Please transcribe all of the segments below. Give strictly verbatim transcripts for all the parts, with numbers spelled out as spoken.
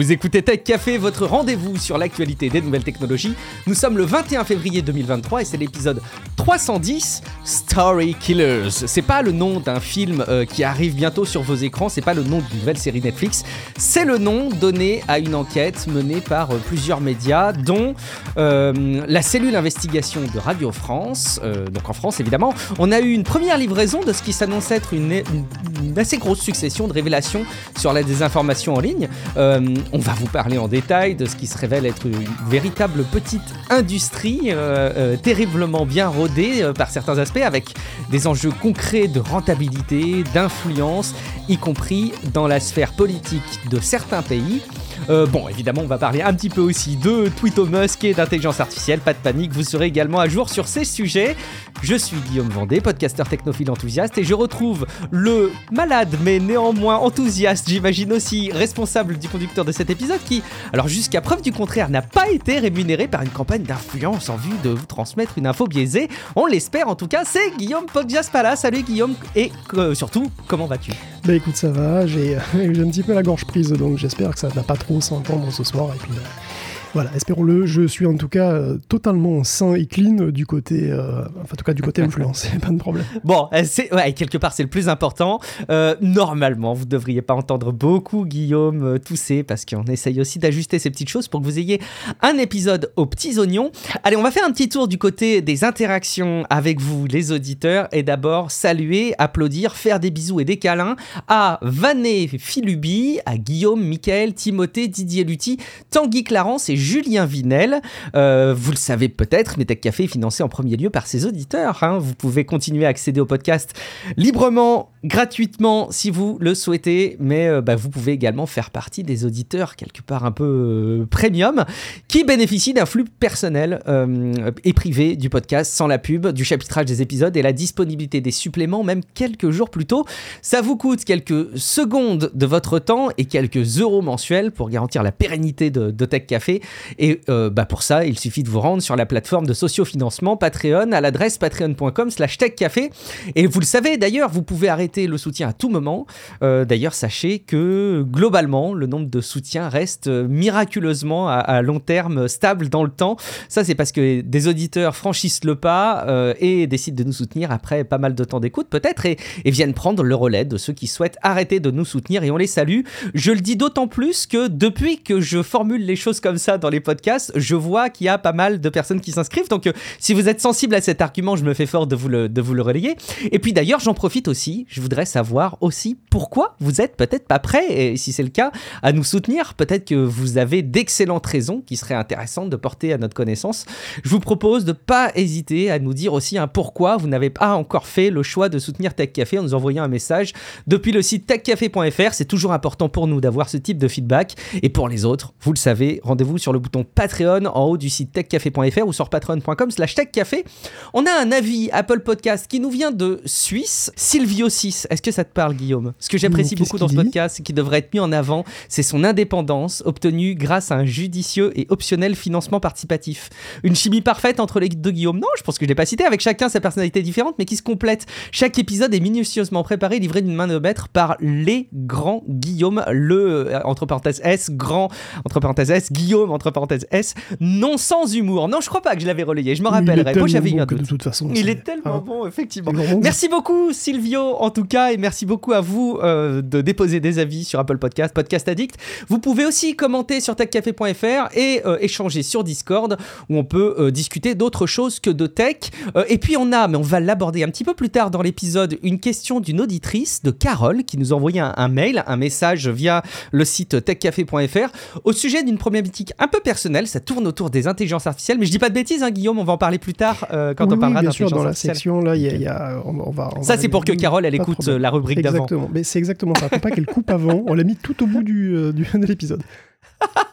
Vous écoutez Tech Café, votre rendez-vous sur l'actualité des nouvelles technologies. Nous sommes le vingt et un février deux mille vingt-trois et c'est l'épisode trois cent dix, Story Killers. C'est pas le nom d'un film euh, qui arrive bientôt sur vos écrans, c'est pas le nom d'une nouvelle série Netflix, c'est le nom donné à une enquête menée par euh, plusieurs médias, dont euh, la cellule investigation de Radio France, euh, donc en France évidemment. On a eu une première livraison de ce qui s'annonce être une, une, une assez grosse succession de révélations sur la désinformation en ligne. Euh, on va vous parler en détail de ce qui se révèle être une véritable petite industrie euh, euh, terriblement bien rodée euh, par certains aspects, avec des enjeux concrets de rentabilité, d'influence, y compris dans la sphère politique de certains pays. Euh, bon, évidemment, on va parler un petit peu aussi de Twitto Musk et d'intelligence artificielle. Pas de panique, vous serez également à jour sur ces sujets. Je suis Guillaume Vendée, podcasteur technophile enthousiaste, et je retrouve le malade, mais néanmoins enthousiaste, j'imagine aussi responsable du conducteur de cet épisode, qui, alors jusqu'à preuve du contraire, n'a pas été rémunéré par une campagne d'influence en vue de vous transmettre une info biaisée. On l'espère en tout cas, c'est Guillaume Podjaspala. Salut Guillaume, et euh, surtout, comment vas-tu ? Bah écoute, ça va, j'ai, j'ai un petit peu la gorge prise, donc j'espère que ça n'a pas trop s'entendre ce soir, et puis euh, voilà, espérons-le. Je suis en tout cas euh, totalement sain et clean du côté, euh, enfin en tout cas du côté influence, pas de problème. Bon, c'est, ouais, quelque part c'est le plus important. Euh, normalement, vous devriez pas entendre beaucoup Guillaume euh, tousser, parce qu'on essaye aussi d'ajuster ces petites choses pour que vous ayez un épisode aux petits oignons. Allez, on va faire un petit tour du côté des interactions avec vous, les auditeurs, et d'abord saluer, applaudir, faire des bisous et des câlins à Vané Filubi, à Guillaume, Mickaël, Timothée, Didier Lutti, Tanguy Clarence et Julien Vinel. Euh, vous le savez peut-être, mais Tech Café est financé en premier lieu par ses auditeurs. Hein. Vous pouvez continuer à accéder au podcast librement, gratuitement, si vous le souhaitez, mais euh, bah, vous pouvez également faire partie des auditeurs quelque part un peu euh, premium, qui bénéficient d'un flux personnel euh, et privé du podcast, sans la pub, du chapitrage des épisodes et la disponibilité des suppléments, même quelques jours plus tôt. Ça vous coûte quelques secondes de votre temps et quelques euros mensuels pour garantir la pérennité de, de Tech Café. Et euh, bah pour ça, il suffit de vous rendre sur la plateforme de sociofinancement Patreon à l'adresse patreon point com slash tech café. Et vous le savez d'ailleurs, vous pouvez arrêter le soutien à tout moment. Euh, d'ailleurs, sachez que globalement, le nombre de soutiens reste miraculeusement à, à long terme stable dans le temps. Ça, c'est parce que des auditeurs franchissent le pas euh, et décident de nous soutenir après pas mal de temps d'écoute peut-être, et, et viennent prendre le relais de ceux qui souhaitent arrêter de nous soutenir, et on les salue. Je le dis d'autant plus que depuis que je formule les choses comme ça dans les podcasts, je vois qu'il y a pas mal de personnes qui s'inscrivent, donc euh, si vous êtes sensible à cet argument, je me fais fort de vous le, de vous le relayer. Et puis d'ailleurs, j'en profite aussi, je voudrais savoir aussi pourquoi vous êtes peut-être pas prêts, et si c'est le cas, à nous soutenir. Peut-être que vous avez d'excellentes raisons qui seraient intéressantes de porter à notre connaissance. Je vous propose de pas hésiter à nous dire aussi hein, pourquoi vous n'avez pas encore fait le choix de soutenir Tech Café en nous envoyant un message depuis le site tech café point f r. C'est toujours important pour nous d'avoir ce type de feedback, et pour les autres, vous le savez, rendez-vous sur le bouton Patreon en haut du site tech café point f r ou sur patreon point com slash tech café. On a un avis Apple Podcast qui nous vient de Suisse, Silvio six. Est-ce que ça te parle, Guillaume ? Ce que j'apprécie mmh, beaucoup dans ce dit podcast, qui devrait être mis en avant, c'est son indépendance obtenue grâce à un judicieux et optionnel financement participatif. Une chimie parfaite entre les deux Guillaume. Non, je pense que je l'ai pas cité, avec chacun sa personnalité différente, mais qui se complète. Chaque épisode est minutieusement préparé, livré d'une main de maître par les grands Guillaume, le, euh, entre parenthèses S, grand, entre parenthèses S, Guillaume, entre parenthèses S, non sans humour. Non, je crois pas que je l'avais relayé, je m'en rappellerai. Moi, j'avais eu un doute. De toute façon, il c'est... est tellement ah. bon, effectivement. Merci beaucoup, Silvio, en tout cas, et merci beaucoup à vous euh, de déposer des avis sur Apple Podcast, Podcast Addict. Vous pouvez aussi commenter sur tech café point f r et euh, échanger sur Discord, où on peut euh, discuter d'autres choses que de tech. Euh, et puis, on a, mais on va l'aborder un petit peu plus tard dans l'épisode, une question d'une auditrice, de Carole, qui nous a envoyé un, un mail, un message via le site tech café point f r, au sujet d'une problématique un peu personnelle. Ça tourne autour des intelligences artificielles, mais je dis pas de bêtises, hein, Guillaume, on va en parler plus tard euh, quand oui, on parlera oui, bien d'intelligence sûr, dans artificielle. La section, là, il y a, y a on, on va, on ça, va c'est pour que Carole, elle écoute la rubrique d'avant. Exactement, mais c'est exactement ça. Faut pas qu'elle coupe avant. On l'a mis tout au bout du, euh, du de l'épisode.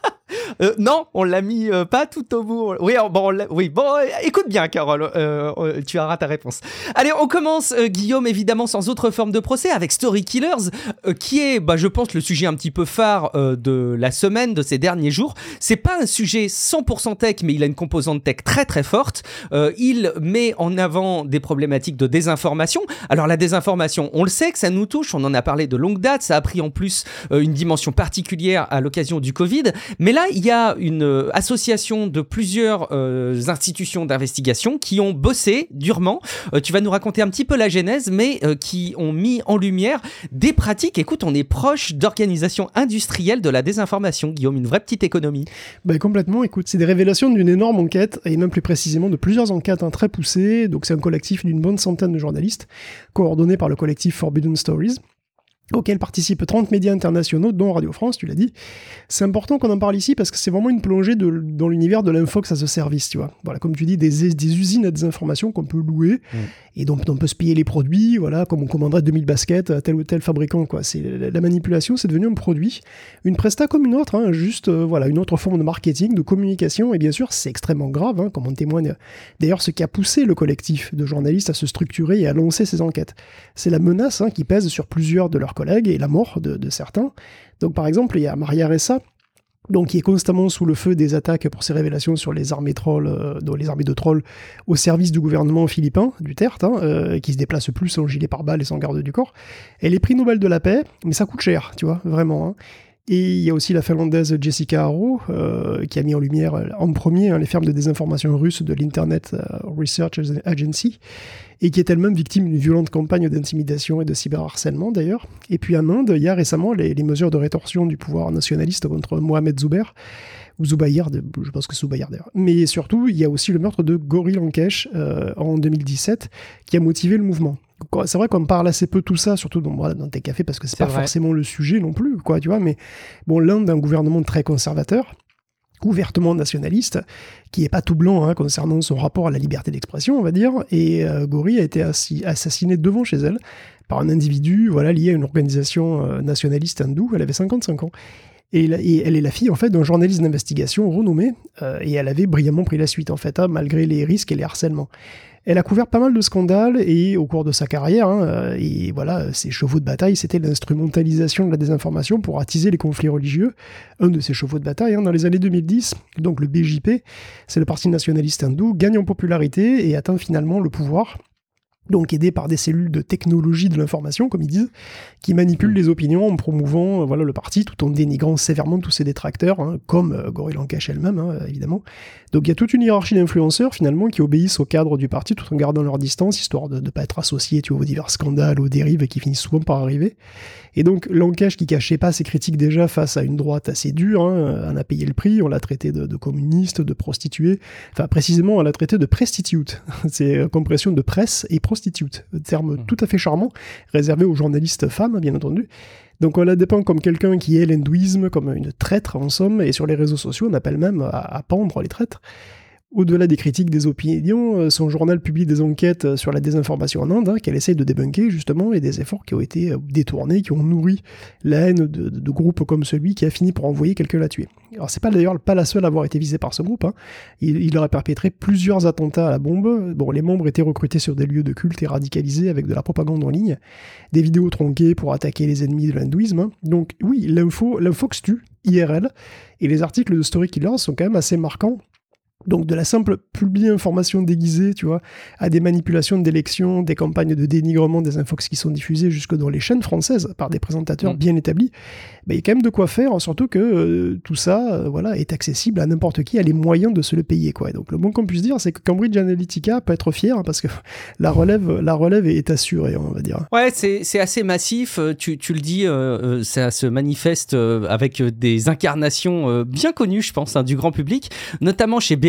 Euh, non, on l'a mis euh, pas tout au bout. Oui, bon, oui, bon, écoute bien, Carole, euh, euh, tu auras ta réponse. Allez, on commence, euh, Guillaume, évidemment, sans autre forme de procès, avec Story Killers, euh, qui est, bah, je pense, le sujet un petit peu phare euh, de la semaine, de ces derniers jours. C'est pas un sujet cent pour cent tech, mais il a une composante tech très très forte. Euh, il met en avant des problématiques de désinformation. Alors la désinformation, on le sait que ça nous touche, on en a parlé de longue date, ça a pris en plus euh, une dimension particulière à l'occasion du Covid. Mais là, il y a une euh, association de plusieurs euh, institutions d'investigation qui ont bossé durement. Euh, tu vas nous raconter un petit peu la genèse, mais euh, qui ont mis en lumière des pratiques. Écoute, on est proche d'organisations industrielles de la désinformation, Guillaume, une vraie petite économie. Ben complètement, écoute, c'est des révélations d'une énorme enquête, et même plus précisément de plusieurs enquêtes hein, très poussées. Donc c'est un collectif d'une bonne centaine de journalistes, coordonné par le collectif Forbidden Stories, auquel participent trente médias internationaux, dont Radio France, tu l'as dit. C'est important qu'on en parle ici parce que c'est vraiment une plongée de, dans l'univers de l'infox as a service, tu vois. Voilà, comme tu dis, des, des usines à désinformation qu'on peut louer mmh. et dont on peut se payer les produits, voilà, comme on commanderait deux mille baskets à tel ou tel fabricant, quoi. C'est, la manipulation, c'est devenu un produit, une presta comme une autre, hein, juste euh, voilà, une autre forme de marketing, de communication, et bien sûr, c'est extrêmement grave, hein, comme on témoigne d'ailleurs ce qui a poussé le collectif de journalistes à se structurer et à lancer ces enquêtes. C'est la menace hein, qui pèse sur plusieurs de leurs collègues et la mort de, de certains. Donc par exemple, il y a Maria Ressa, donc, qui est constamment sous le feu des attaques pour ses révélations sur les armées trolls, euh, dans les armées de trolls au service du gouvernement philippin, Duterte, hein, euh, qui se déplace plus sans gilet pare-balles et sans garde du corps. Elle est prix Nobel de la paix, mais ça coûte cher, tu vois, vraiment. Hein. Et il y a aussi la finlandaise Jessica Haro, euh, qui a mis en lumière en premier hein, les fermes de désinformation russes de l'Internet Research Agency, et qui est elle-même victime d'une violente campagne d'intimidation et de cyberharcèlement d'ailleurs. Et puis en Inde, il y a récemment les, les mesures de rétorsion du pouvoir nationaliste contre Mohamed Zuber, ou Zubayr, je pense que c'est Zubayr d'ailleurs. Mais surtout, il y a aussi le meurtre de Gauri Lankesh euh, en deux mille dix-sept, qui a motivé le mouvement. C'est vrai qu'on parle assez peu de tout ça, surtout dans, voilà, dans tes cafés, parce que c'est, c'est pas vrai. Forcément le sujet non plus, quoi, tu vois. Mais bon, l'Inde a un gouvernement très conservateur, ouvertement nationaliste, qui est pas tout blanc hein, concernant son rapport à la liberté d'expression, on va dire. Et euh, Gauri a été assi- assassiné devant chez elle par un individu, voilà, lié à une organisation euh, nationaliste hindoue. Elle avait cinquante-cinq ans. Et, la, et elle est la fille en fait d'un journaliste d'investigation renommé, euh, et elle avait brillamment pris la suite en fait, hein, malgré les risques et les harcèlements. Elle a couvert pas mal de scandales et au cours de sa carrière, hein, et voilà, ses chevaux de bataille, c'était l'instrumentalisation de la désinformation pour attiser les conflits religieux. Un de ses chevaux de bataille, hein, dans les années deux mille dix, donc le B J P, c'est le parti nationaliste hindou, gagne en popularité et atteint finalement le pouvoir. Donc aidé par des cellules de technologie de l'information, comme ils disent, qui manipulent les opinions en promouvant euh, voilà, le parti, tout en dénigrant sévèrement tous ses détracteurs, hein, comme euh, Gauri Lankesh elle-même, hein, évidemment. Donc il y a toute une hiérarchie d'influenceurs, finalement, qui obéissent au cadre du parti, tout en gardant leur distance, histoire de ne pas être associés tu vois, aux divers scandales, aux dérives qui finissent souvent par arriver. Et donc Lankesh, qui cachait pas ses critiques déjà face à une droite assez dure, hein, en a payé le prix, on l'a traité de, de communiste, de prostituée, enfin précisément on l'a traité de prostitute, c'est euh, compression de presse et prostitute, terme mmh. tout à fait charmant, réservé aux journalistes femmes, bien entendu. Donc on la dépeint comme quelqu'un qui est l'hindouisme, comme une traître en somme, et sur les réseaux sociaux on appelle même à, à pendre les traîtres. Au-delà des critiques des opinions, son journal publie des enquêtes sur la désinformation en Inde, hein, qu'elle essaye de débunker justement, et des efforts qui ont été détournés, qui ont nourri la haine de, de, de groupes comme celui qui a fini par envoyer quelqu'un la tuer. Alors c'est pas d'ailleurs pas la seule à avoir été visée par ce groupe, hein. il, il aurait perpétré plusieurs attentats à la bombe. Bon, les membres étaient recrutés sur des lieux de culte et radicalisés avec de la propagande en ligne, des vidéos tronquées pour attaquer les ennemis de l'hindouisme. Hein. Donc oui, l'info, l'infox tue, I R L, et les articles de Story Killers sont quand même assez marquants. Donc de la simple publi-information déguisée, tu vois, à des manipulations d'élections, des campagnes de dénigrement des infox qui sont diffusées jusque dans les chaînes françaises par des présentateurs mmh. bien établis, bah, il y a quand même de quoi faire, surtout que euh, tout ça euh, voilà, est accessible à n'importe qui, a les moyens de se le payer. Quoi. Et donc le moins qu'on puisse dire, c'est que Cambridge Analytica peut être fier, hein, parce que la relève, la relève est assurée, on va dire. Ouais, c'est, c'est assez massif, tu, tu le dis, euh, ça se manifeste avec des incarnations euh, bien connues, je pense, hein, du grand public, notamment chez B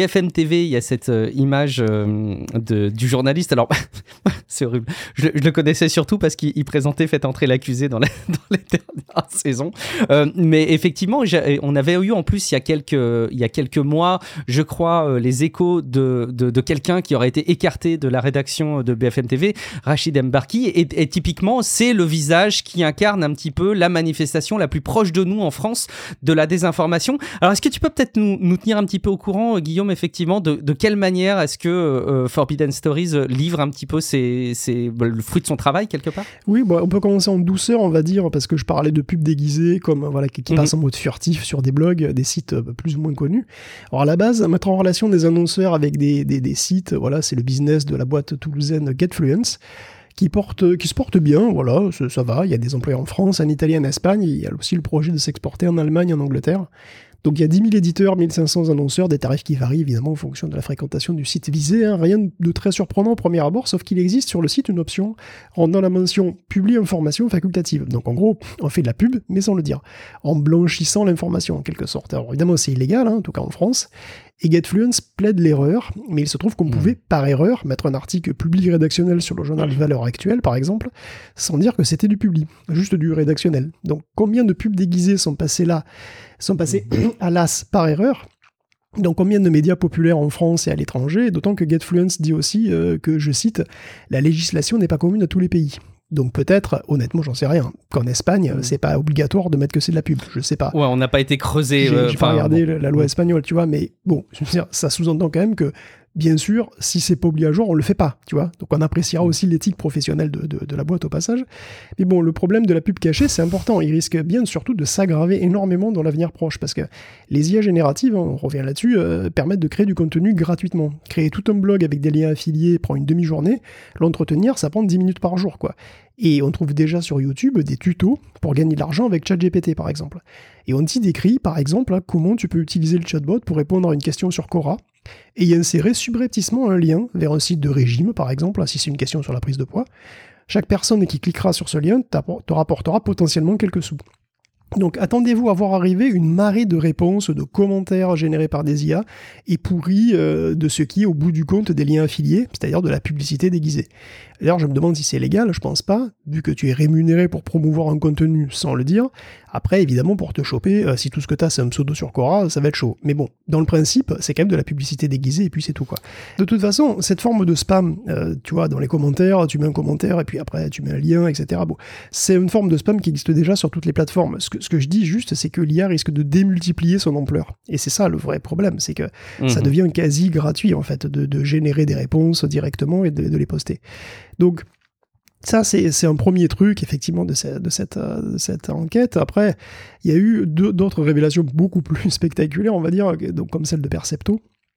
F M T V, il y a cette euh, image euh, de, du journaliste. Alors, c'est horrible. Je, je le connaissais surtout parce qu'il il présentait Faites entrer l'accusé dans, la, dans les dernières saisons. Euh, mais effectivement, on avait eu en plus il y a quelques, il y a quelques mois, je crois, euh, les échos de, de, de quelqu'un qui aurait été écarté de la rédaction de B F M T V, Rachid Mbarki. Et, et typiquement, c'est le visage qui incarne un petit peu la manifestation la plus proche de nous en France de la désinformation. Alors, est-ce que tu peux peut-être nous, nous tenir un petit peu au courant, Guillaume, effectivement, de, de quelle manière est-ce que euh, Forbidden Stories livre un petit peu ses, ses, le fruit de son travail, quelque part ? Oui, bah, on peut commencer en douceur, on va dire, parce que je parlais de pubs déguisées, comme voilà, qui, qui mm-hmm. passent en mode furtif sur des blogs, des sites plus ou moins connus. Alors, à la base, mettre en relation des annonceurs avec des, des, des sites, voilà, c'est le business de la boîte toulousaine Getfluence, qui, porte, qui se porte bien, voilà, ça, ça va, il y a des employés en France, en Italie, en Espagne, il y a aussi le projet de s'exporter en Allemagne, en Angleterre. Donc il y a dix mille éditeurs, mille cinq cents annonceurs, des tarifs qui varient évidemment en fonction de la fréquentation du site visé, hein. Rien de très surprenant au premier abord, sauf qu'il existe sur le site une option rendant la mention « Publie information facultative ». Donc en gros, on fait de la pub, mais sans le dire, en blanchissant l'information en quelque sorte. Alors évidemment c'est illégal, hein, en tout cas en France, et Getfluence plaide l'erreur, mais il se trouve qu'on pouvait, par erreur, mettre un article public rédactionnel sur le journal Valeurs Actuelles, par exemple, sans dire que c'était du public, juste du rédactionnel. Donc combien de pubs déguisées sont passées là, sont passées à l'as par erreur ? Donc combien de médias populaires en France et à l'étranger, d'autant que Getfluence dit aussi euh, que, je cite, « la législation n'est pas commune à tous les pays ». Donc peut-être, honnêtement, j'en sais rien, qu'en Espagne, mmh. c'est pas obligatoire de mettre que c'est de la pub, je sais pas. Ouais, on n'a pas été creusé. J'ai, euh, j'ai pas regardé bon. la loi espagnole, tu vois, mais bon, je veux dire, ça sous-entend quand même que, bien sûr, si c'est pas obligatoire, on le fait pas, tu vois. Donc on appréciera aussi l'éthique professionnelle de, de, de la boîte au passage. Mais bon, le problème de la pub cachée, c'est important. Il risque bien surtout de s'aggraver énormément dans l'avenir proche, parce que les I A génératives, on revient là-dessus, euh, permettent de créer du contenu gratuitement. Créer tout un blog avec des liens affiliés prend une demi-journée. L'entretenir, ça prend dix minutes par jour, quoi. Et on trouve déjà sur YouTube des tutos pour gagner de l'argent avec ChatGPT, par exemple. Et on t'y décrit, par exemple, hein, comment tu peux utiliser le chatbot pour répondre à une question sur Quora et y insérer subrepticement un lien vers un site de régime, par exemple, si c'est une question sur la prise de poids. Chaque personne qui cliquera sur ce lien te rapportera potentiellement quelques sous. Donc attendez-vous à voir arriver une marée de réponses, de commentaires générés par des I A et pourris euh, de ce qui est au bout du compte des liens affiliés, c'est-à-dire de la publicité déguisée. D'ailleurs, je me demande si c'est légal, je pense pas, vu que tu es rémunéré pour promouvoir un contenu sans le dire. Après, évidemment, pour te choper, euh, si tout ce que t'as c'est un pseudo sur Quora, ça va être chaud. Mais bon, dans le principe, c'est quand même de la publicité déguisée et puis c'est tout, quoi. De toute façon, cette forme de spam, euh, tu vois, dans les commentaires, tu mets un commentaire et puis après tu mets un lien, et cetera. Bon, c'est une forme de spam qui existe déjà sur toutes les plateformes. Ce que, ce que je dis juste, c'est que l'I A risque de démultiplier son ampleur. Et c'est ça le vrai problème, c'est que mmh. ça devient quasi gratuit, en fait, de, de générer des réponses directement et de, de les poster. Donc, ça, c'est, c'est un premier truc, effectivement, de, ce, de, cette, de cette enquête. Après, il y a eu deux, d'autres révélations beaucoup plus spectaculaires, on va dire, donc, comme celle de Percepto,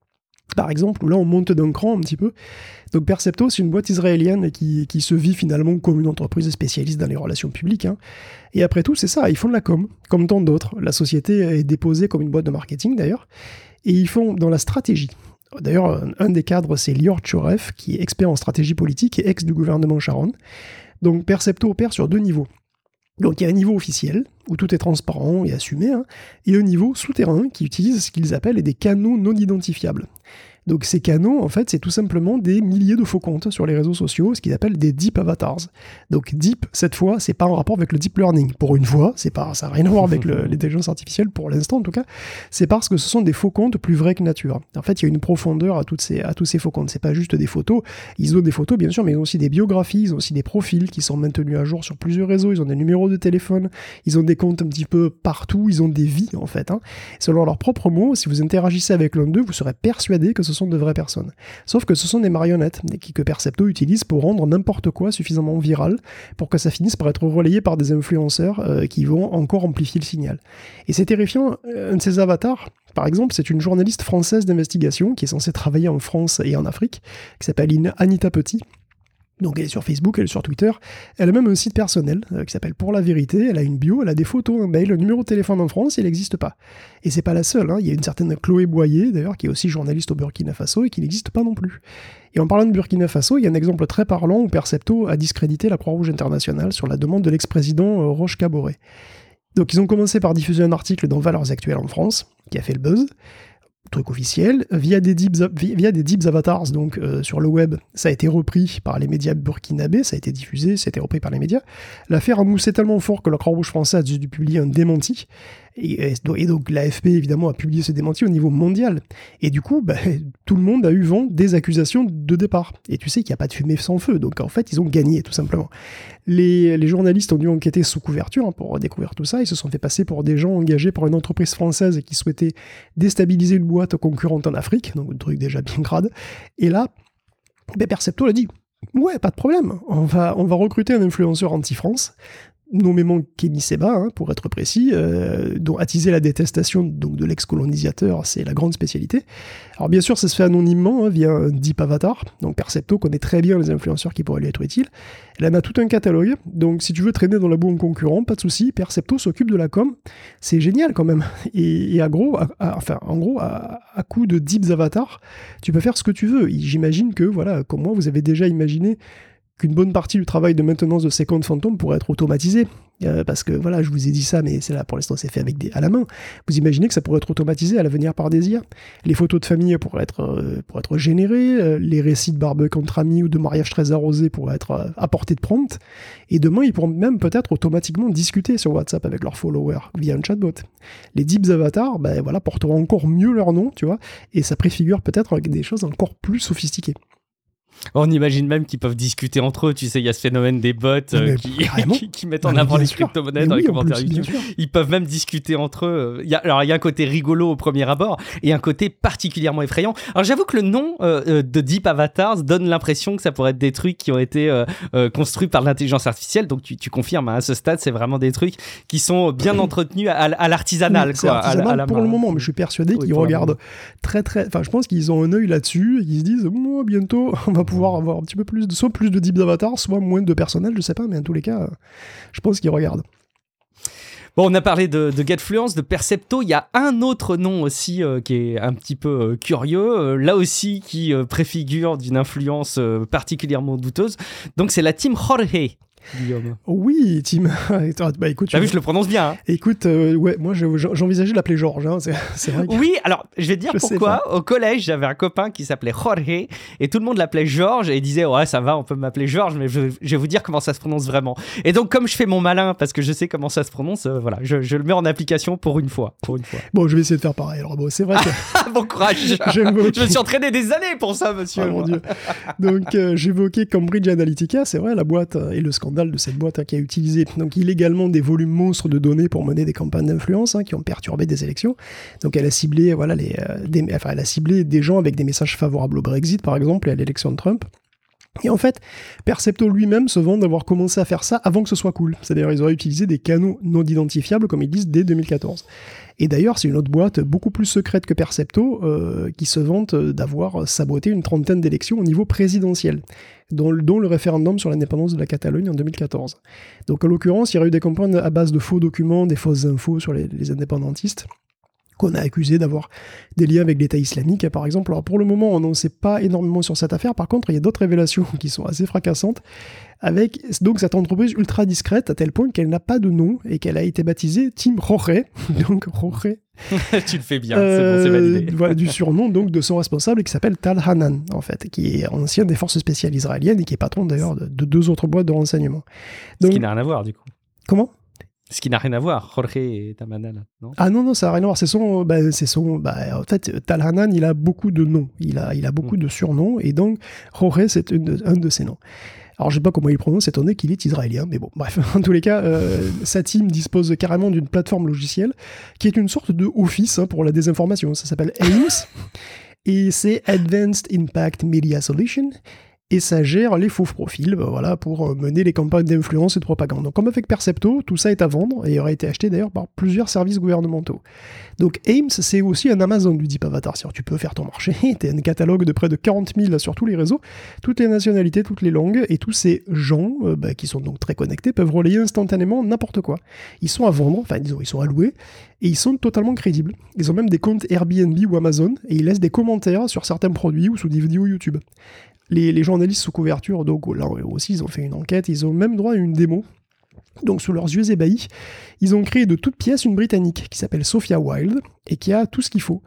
par exemple, où là, on monte d'un cran un petit peu. Donc, Percepto, c'est une boîte israélienne qui, qui se vit finalement comme une entreprise spécialiste dans les relations publiques. Hein. Et après tout, c'est ça, ils font de la com, comme tant d'autres. La société est déposée comme une boîte de marketing, d'ailleurs. Et ils font dans la stratégie. D'ailleurs, un des cadres, c'est Lior Tchoref, qui est expert en stratégie politique et ex du gouvernement Sharon. Donc Percepto opère sur deux niveaux. Donc il y a un niveau officiel, où tout est transparent et assumé, hein, et un niveau souterrain, qui utilise ce qu'ils appellent des canaux non identifiables. Donc ces canaux, en fait, c'est tout simplement des milliers de faux comptes sur les réseaux sociaux, ce qu'ils appellent des deep avatars. Donc deep, cette fois, c'est pas en rapport avec le deep learning. Pour une fois, c'est pas, ça n'a rien à voir avec le, l'intelligence artificielle, pour l'instant en tout cas. C'est parce que ce sont des faux comptes plus vrais que nature. En fait, il y a une profondeur à, toutes ces, à tous ces faux comptes. C'est pas juste des photos. Ils ont des photos, bien sûr, mais ils ont aussi des biographies, ils ont aussi des profils qui sont maintenus à jour sur plusieurs réseaux, ils ont des numéros de téléphone, ils ont des comptes un petit peu partout, ils ont des vies, en fait. Hein. Selon leurs propres mots, si vous interagissez avec l'un d'eux, vous serez persuadé que ce sont de vraies personnes. Sauf que ce sont des marionnettes que Percepto utilise pour rendre n'importe quoi suffisamment viral pour que ça finisse par être relayé par des influenceurs euh, qui vont encore amplifier le signal. Et c'est terrifiant, un de ces avatars, par exemple, c'est une journaliste française d'investigation qui est censée travailler en France et en Afrique, qui s'appelle Anita Petit. Donc elle est sur Facebook, elle est sur Twitter, elle a même un site personnel euh, qui s'appelle Pour la Vérité, elle a une bio, elle a des photos, un mail, un numéro de téléphone en France, il n'existe pas. Et c'est pas la seule, hein. Il y a une certaine Chloé Boyer d'ailleurs, qui est aussi journaliste au Burkina Faso et qui n'existe pas non plus. Et en parlant de Burkina Faso, il y a un exemple très parlant où Percepto a discrédité la Croix-Rouge internationale sur la demande de l'ex-président euh, Roch Kaboré. Donc ils ont commencé par diffuser un article dans Valeurs Actuelles en France, qui a fait le buzz. truc officiel, via des deep, via des deep avatars, donc euh, sur le web, ça a été repris par les médias burkinabés, ça a été diffusé, ça a été repris par les médias. L'affaire a moussé tellement fort que la Croix-Rouge française a dû publier un démenti, et, et donc l'A F P évidemment a publié ce démenti au niveau mondial. Et du coup, bah, tout le monde a eu vent des accusations de départ. Et tu sais qu'il n'y a pas de fumée sans feu, donc en fait ils ont gagné tout simplement. Les, les journalistes ont dû enquêter sous couverture hein, pour découvrir tout ça, ils se sont fait passer pour des gens engagés par une entreprise française qui souhaitait déstabiliser une boîte concurrente en Afrique, donc un truc déjà bien crade. Et là, ben Percepto l'a dit, ouais, pas de problème, on va, on va recruter un influenceur anti-France, nommément Kémy Séba, hein, pour être précis, euh, dont attiser la détestation donc, de l'ex-colonisateur, c'est la grande spécialité. Alors bien sûr, ça se fait anonymement, hein, via un deep avatar, donc Percepto connaît très bien les influenceurs qui pourraient lui être utiles. Elle en a tout un catalogue, donc si tu veux traîner dans la boue en concurrent, pas de souci, Percepto s'occupe de la com, c'est génial quand même. Et, et à gros, à, à, enfin en gros, à, à coup de deep avatars, tu peux faire ce que tu veux. Et j'imagine que, voilà, comme moi, vous avez déjà imaginé qu'une bonne partie du travail de maintenance de ces comptes fantômes pourrait être automatisé. Euh, parce que voilà, je vous ai dit ça, mais c'est là pour l'instant c'est fait avec des, à la main. Vous imaginez que ça pourrait être automatisé à l'avenir par des I A. Les photos de famille pourraient être, euh, pourraient être générées, euh, les récits de barbecue entre amis ou de mariage très arrosé pourraient être euh, à portée de prompt, et demain ils pourront même peut-être automatiquement discuter sur WhatsApp avec leurs followers via un chatbot. Les deep avatars, ben voilà, porteront encore mieux leur nom, tu vois, et ça préfigure peut-être avec des choses encore plus sophistiquées. On imagine même qu'ils peuvent discuter entre eux. Tu sais, il y a ce phénomène des bots euh, qui, qui, qui mettent en non, avant les crypto-monnaies dans oui, les commentaires plus, YouTube. Ils peuvent même discuter entre eux. Il y a, alors, il y a un côté rigolo au premier abord et un côté particulièrement effrayant. Alors, j'avoue que le nom euh, de Deep Avatars donne l'impression que ça pourrait être des trucs qui ont été euh, euh, construits par l'intelligence artificielle. Donc, tu, tu confirmes, hein, à ce stade, c'est vraiment des trucs qui sont bien entretenus à, à l'artisanal. Oui, quoi, artisanal à, à la pour main. Le moment, mais je suis persuadé oui, qu'ils regardent très, très... Enfin, je pense qu'ils ont un œil là-dessus et qu'ils se disent oh, bientôt, on va pouvoir avoir un petit peu plus de, soit plus de deep avatars, soit moins de personnel, je sais pas, mais en tous les cas, je pense qu'ils regardent. Bon, on a parlé de, de Getfluence, de Percepto. Il y a un autre nom aussi euh, qui est un petit peu euh, curieux, euh, là aussi qui euh, préfigure d'une influence euh, particulièrement douteuse. Donc, c'est la team Jorge. Guillaume. Oui, Tim. Bah, écoute, T'as vu, je le prononce bien. Hein. Écoute, euh, ouais, moi je, j'envisageais de l'appeler Georges. Hein, c'est, c'est vrai que... Oui, alors je vais te dire je pourquoi. Au collège, j'avais un copain qui s'appelait Jorge et tout le monde l'appelait Georges et il disait ouais, ça va, on peut m'appeler Georges, mais je, je vais vous dire comment ça se prononce vraiment. Et donc, comme je fais mon malin parce que je sais comment ça se prononce, euh, voilà, je, je le mets en application pour une fois. Pour une fois. Bon, je vais essayer de faire pareil. Alors, bon, c'est vrai que. Bon courage. J'évoquais... Je me suis entraîné des années pour ça, monsieur. Oh mon Dieu. Donc, euh, j'évoquais Cambridge Analytica, c'est vrai, la boîte euh, et le scandale de cette boîte hein, qui a utilisé donc illégalement des volumes monstres de données pour mener des campagnes d'influence hein, qui ont perturbé des élections. Donc elle a ciblé voilà les euh, des, enfin elle a ciblé des gens avec des messages favorables au Brexit par exemple et à l'élection de Trump. Et en fait, Percepto lui-même se vante d'avoir commencé à faire ça avant que ce soit cool. C'est-à-dire ils auraient utilisé des canaux non identifiables comme ils disent dès deux mille quatorze. Et d'ailleurs, c'est une autre boîte beaucoup plus secrète que Percepto euh, qui se vante d'avoir saboté une trentaine d'élections au niveau présidentiel, dont, dont le référendum sur l'indépendance de la Catalogne en deux mille quatorze. Donc en l'occurrence, il y aurait eu des campagnes à base de faux documents, des fausses infos sur les, les indépendantistes, qu'on a accusé d'avoir des liens avec l'État islamique, par exemple. Alors pour le moment, on n'en sait pas énormément sur cette affaire. Par contre, il y a d'autres révélations qui sont assez fracassantes, avec donc cette entreprise ultra discrète, à tel point qu'elle n'a pas de nom, et qu'elle a été baptisée Team Jorge, donc Jorge. Tu le fais bien, euh, c'est bon, c'est validé. Voilà, du surnom donc de son responsable, qui s'appelle Tal Hanan, en fait, qui est ancien des forces spéciales israéliennes, et qui est patron d'ailleurs de, de deux autres boîtes de renseignement. Donc, ce qui n'a rien à voir, du coup. Comment ? Ce qui n'a rien à voir, Jorge et Tamanana, non ? Ah non, non, ça n'a rien à voir. C'est son, bah, c'est son, bah, en fait, Tal Hanan, il a beaucoup de noms. Il a, il a beaucoup mmh. de surnoms, et donc, Jorge, c'est une, un de ses noms. Alors, je sais pas comment il prononce, étant donné qu'il est israélien, mais bon, bref. En tous les cas, euh, sa team dispose carrément d'une plateforme logicielle qui est une sorte de office hein, pour la désinformation. Ça s'appelle A I M S, et c'est Advanced Impact Media Solution. Et ça gère les faux profils bah voilà, pour mener les campagnes d'influence et de propagande. Donc comme avec Percepto, tout ça est à vendre et aurait été acheté d'ailleurs par plusieurs services gouvernementaux. Donc A I M S, c'est aussi un Amazon du Deep Avatar. Tu peux faire ton marché, tu as un catalogue de près de quarante mille sur tous les réseaux, toutes les nationalités, toutes les langues, et tous ces gens, euh, bah, qui sont donc très connectés, peuvent relayer instantanément n'importe quoi. Ils sont à vendre, enfin disons, ils sont à louer, et ils sont totalement crédibles. Ils ont même des comptes Airbnb ou Amazon, et ils laissent des commentaires sur certains produits ou sous des vidéos YouTube. Les, les journalistes sous couverture, donc là aussi, ils ont fait une enquête, ils ont même droit à une démo. Donc, sous leurs yeux ébahis, ils ont créé de toutes pièces une Britannique qui s'appelle Sophia Wilde et qui a tout ce qu'il faut.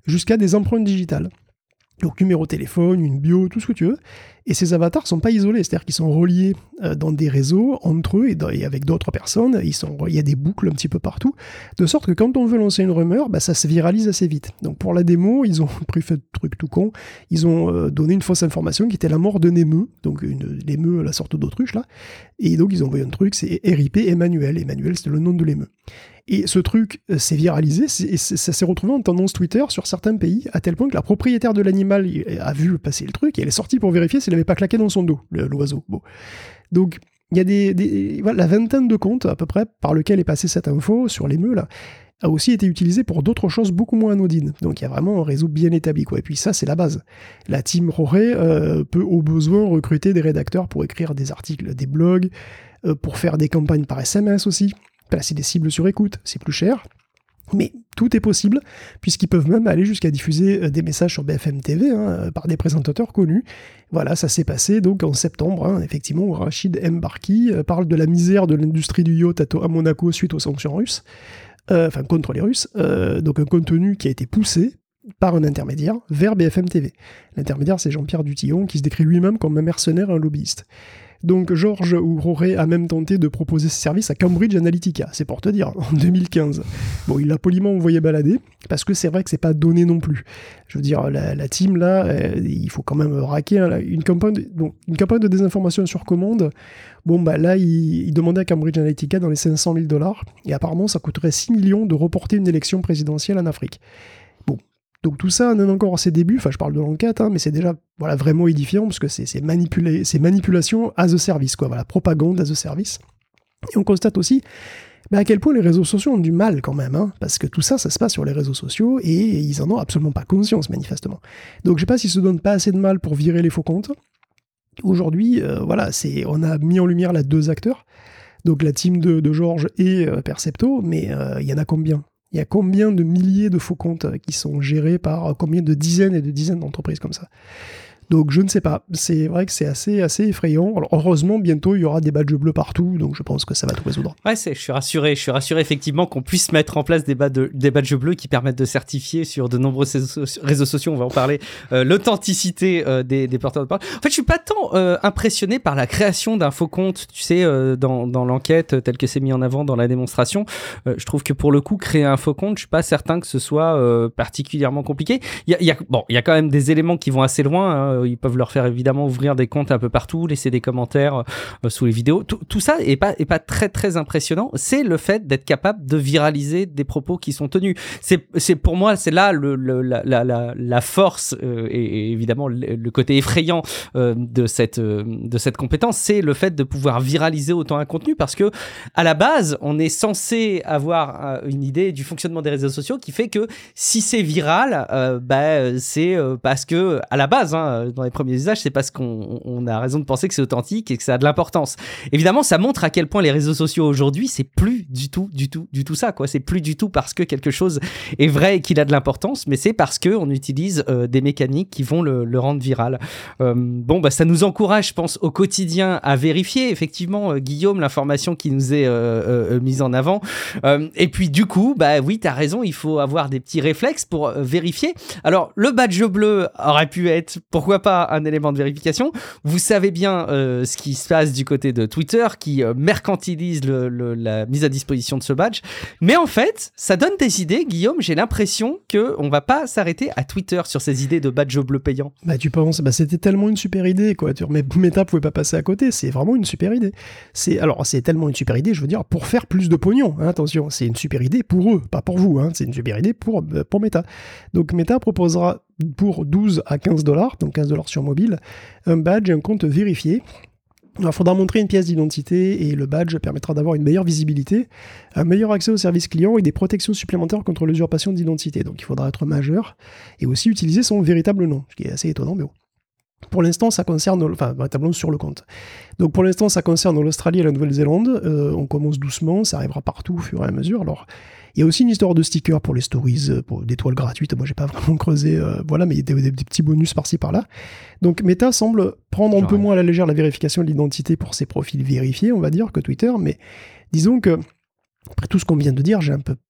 jusqu'à des empreintes digitales. Donc numéro de téléphone, une bio, tout ce que tu veux. Et ces avatars sont pas isolés, c'est-à-dire qu'ils sont reliés euh, dans des réseaux entre eux et, dans, et avec d'autres personnes. Ils sont, il y a des boucles un petit peu partout, de sorte que quand on veut lancer une rumeur, bah, ça se viralise assez vite. Donc pour la démo, ils ont pris fait de trucs tout con. Ils ont euh, donné une fausse information qui était la mort d'un émeu, donc une, l'émeu, la sorte d'autruche là. Et donc ils ont envoyé un truc, c'est R I P Emmanuel. Emmanuel, c'était le nom de l'émeu. Et ce truc euh, s'est viralisé, c'est, c'est, ça s'est retrouvé en tendance Twitter sur certains pays, à tel point que la propriétaire de l'animal a vu passer le truc et elle est sortie pour vérifier s'il n'avait pas claqué dans son dos, le, l'oiseau. Bon. Donc, il y a des, des voilà, la vingtaine de comptes, à peu près, par lequel est passée cette info sur l'émeu, là, a aussi été utilisée pour d'autres choses beaucoup moins anodines. Donc, il y a vraiment un réseau bien établi, quoi. Et puis ça, c'est la base. La team Roré euh, peut, au besoin, recruter des rédacteurs pour écrire des articles, des blogs, euh, pour faire des campagnes par S M S aussi, placer des cibles sur écoute, c'est plus cher. Mais tout est possible, puisqu'ils peuvent même aller jusqu'à diffuser des messages sur B F M T V hein, par des présentateurs connus. Voilà, ça s'est passé donc en septembre, hein, effectivement, où Rachid Mbarki euh, parle de la misère de l'industrie du yacht à, à Monaco suite aux sanctions russes, euh, enfin contre les Russes, euh, donc un contenu qui a été poussé par un intermédiaire vers B F M T V. L'intermédiaire, c'est Jean-Pierre Dutillon, qui se décrit lui-même comme un mercenaire et un lobbyiste. Donc Georges Roré a même tenté de proposer ses services à Cambridge Analytica, c'est pour te dire, en deux mille quinze. Bon, il l'a poliment envoyé balader, parce que c'est vrai que c'est pas donné non plus. Je veux dire, la, la team là, euh, il faut quand même raquer hein, une, campagne de, bon, une campagne de désinformation sur commande. Bon, bah là, il, il demandait à Cambridge Analytica dans les cinq cent mille dollars, et apparemment ça coûterait six millions de reporter une élection présidentielle en Afrique. Bon. Donc tout ça en est encore à ses débuts, enfin je parle de l'enquête, hein, mais c'est déjà voilà, vraiment édifiant, parce que c'est, c'est, manipulé, c'est manipulation as a service, quoi, voilà, propagande as a service. Et on constate aussi bah, à quel point les réseaux sociaux ont du mal quand même, hein, parce que tout ça, ça se passe sur les réseaux sociaux, et ils en ont absolument pas conscience, manifestement. Donc je sais pas s'ils se donnent pas assez de mal pour virer les faux comptes. Aujourd'hui, euh, voilà, c'est, on a mis en lumière là deux acteurs, donc la team de, de Georges et euh, Percepto, mais il euh, y en a combien ? Il y a combien de milliers de faux comptes qui sont gérés par combien de dizaines et de dizaines d'entreprises comme ça ? Donc je ne sais pas, c'est vrai que c'est assez, assez effrayant. Alors heureusement, bientôt il y aura des badges bleus partout, donc je pense que ça va tout résoudre. Ouais, c'est, je suis rassuré, je suis rassuré effectivement qu'on puisse mettre en place des, badges, des badges bleus qui permettent de certifier sur de nombreux réseaux sociaux, on va en parler, euh, l'authenticité euh, des, des porteurs de parole. En fait, je suis pas tant euh, impressionné par la création d'un faux compte, tu sais, euh, dans, dans l'enquête tel que c'est mis en avant dans la démonstration. Euh, je trouve que pour le coup, créer un faux compte, je suis pas certain que ce soit euh, particulièrement compliqué. Il y a, il y a, bon, il y a quand même des éléments qui vont assez loin, hein. Ils peuvent leur faire évidemment ouvrir des comptes un peu partout, laisser des commentaires euh, sous les vidéos. Tout, tout ça est pas, est pas très très impressionnant. C'est le fait d'être capable de viraliser des propos qui sont tenus. C'est, c'est pour moi, c'est là le, le, la, la, la force euh, et, et évidemment le, le côté effrayant euh, de, cette, euh, de cette compétence. C'est le fait de pouvoir viraliser autant un contenu parce que à la base, on est censé avoir euh, une idée du fonctionnement des réseaux sociaux qui fait que si c'est viral, euh, bah, c'est euh, parce que à la base, hein, dans les premiers usages, c'est parce qu'on on a raison de penser que c'est authentique et que ça a de l'importance. Évidemment, ça montre à quel point les réseaux sociaux aujourd'hui, c'est plus du tout, du tout, du tout ça, quoi. C'est plus du tout parce que quelque chose est vrai et qu'il a de l'importance, mais c'est parce que on utilise euh, des mécaniques qui vont le, le rendre viral. Euh, bon, bah, ça nous encourage, je pense, au quotidien à vérifier, effectivement, euh, Guillaume, l'information qui nous est euh, euh, mise en avant. Euh, et puis, du coup, bah oui, t'as raison, il faut avoir des petits réflexes pour euh, vérifier. Alors, le badge bleu aurait pu être, pourquoi pas, un élément de vérification. Vous savez bien euh, ce qui se passe du côté de Twitter qui euh, mercantilise le, le, la mise à disposition de ce badge. Mais en fait, ça donne des idées, Guillaume. J'ai l'impression qu'on va pas s'arrêter à Twitter sur ces idées de badge bleu payant. Bah tu penses, bah c'était tellement une super idée, quoi. Mais Meta pouvait pas passer à côté. C'est vraiment une super idée. C'est alors c'est tellement une super idée, je veux dire, pour faire plus de pognon. Hein, attention, c'est une super idée pour eux, pas pour vous. Hein, c'est une super idée pour pour Meta. Donc Meta proposera pour douze à quinze dollars, donc quinze dollars sur mobile, un badge et un compte vérifié. Il faudra montrer une pièce d'identité et le badge permettra d'avoir une meilleure visibilité, un meilleur accès aux services clients et des protections supplémentaires contre l'usurpation d'identité. Donc il faudra être majeur et aussi utiliser son véritable nom, ce qui est assez étonnant, mais bon. Pour l'instant, ça concerne, enfin, véritablement sur le compte. Donc pour l'instant, ça concerne l'Australie et la Nouvelle-Zélande. Euh, on commence doucement, ça arrivera partout au fur et à mesure. Alors, il y a aussi une histoire de stickers pour les stories, pour des toiles gratuites. Moi, j'ai pas vraiment creusé, euh, voilà, mais il y a des, des, des petits bonus par-ci par-là. Donc Meta semble prendre un peu moins à la légère la vérification de l'identité pour ses profils vérifiés, on va dire, que Twitter. Mais disons que après tout ce qu'on vient de dire, j'ai un peu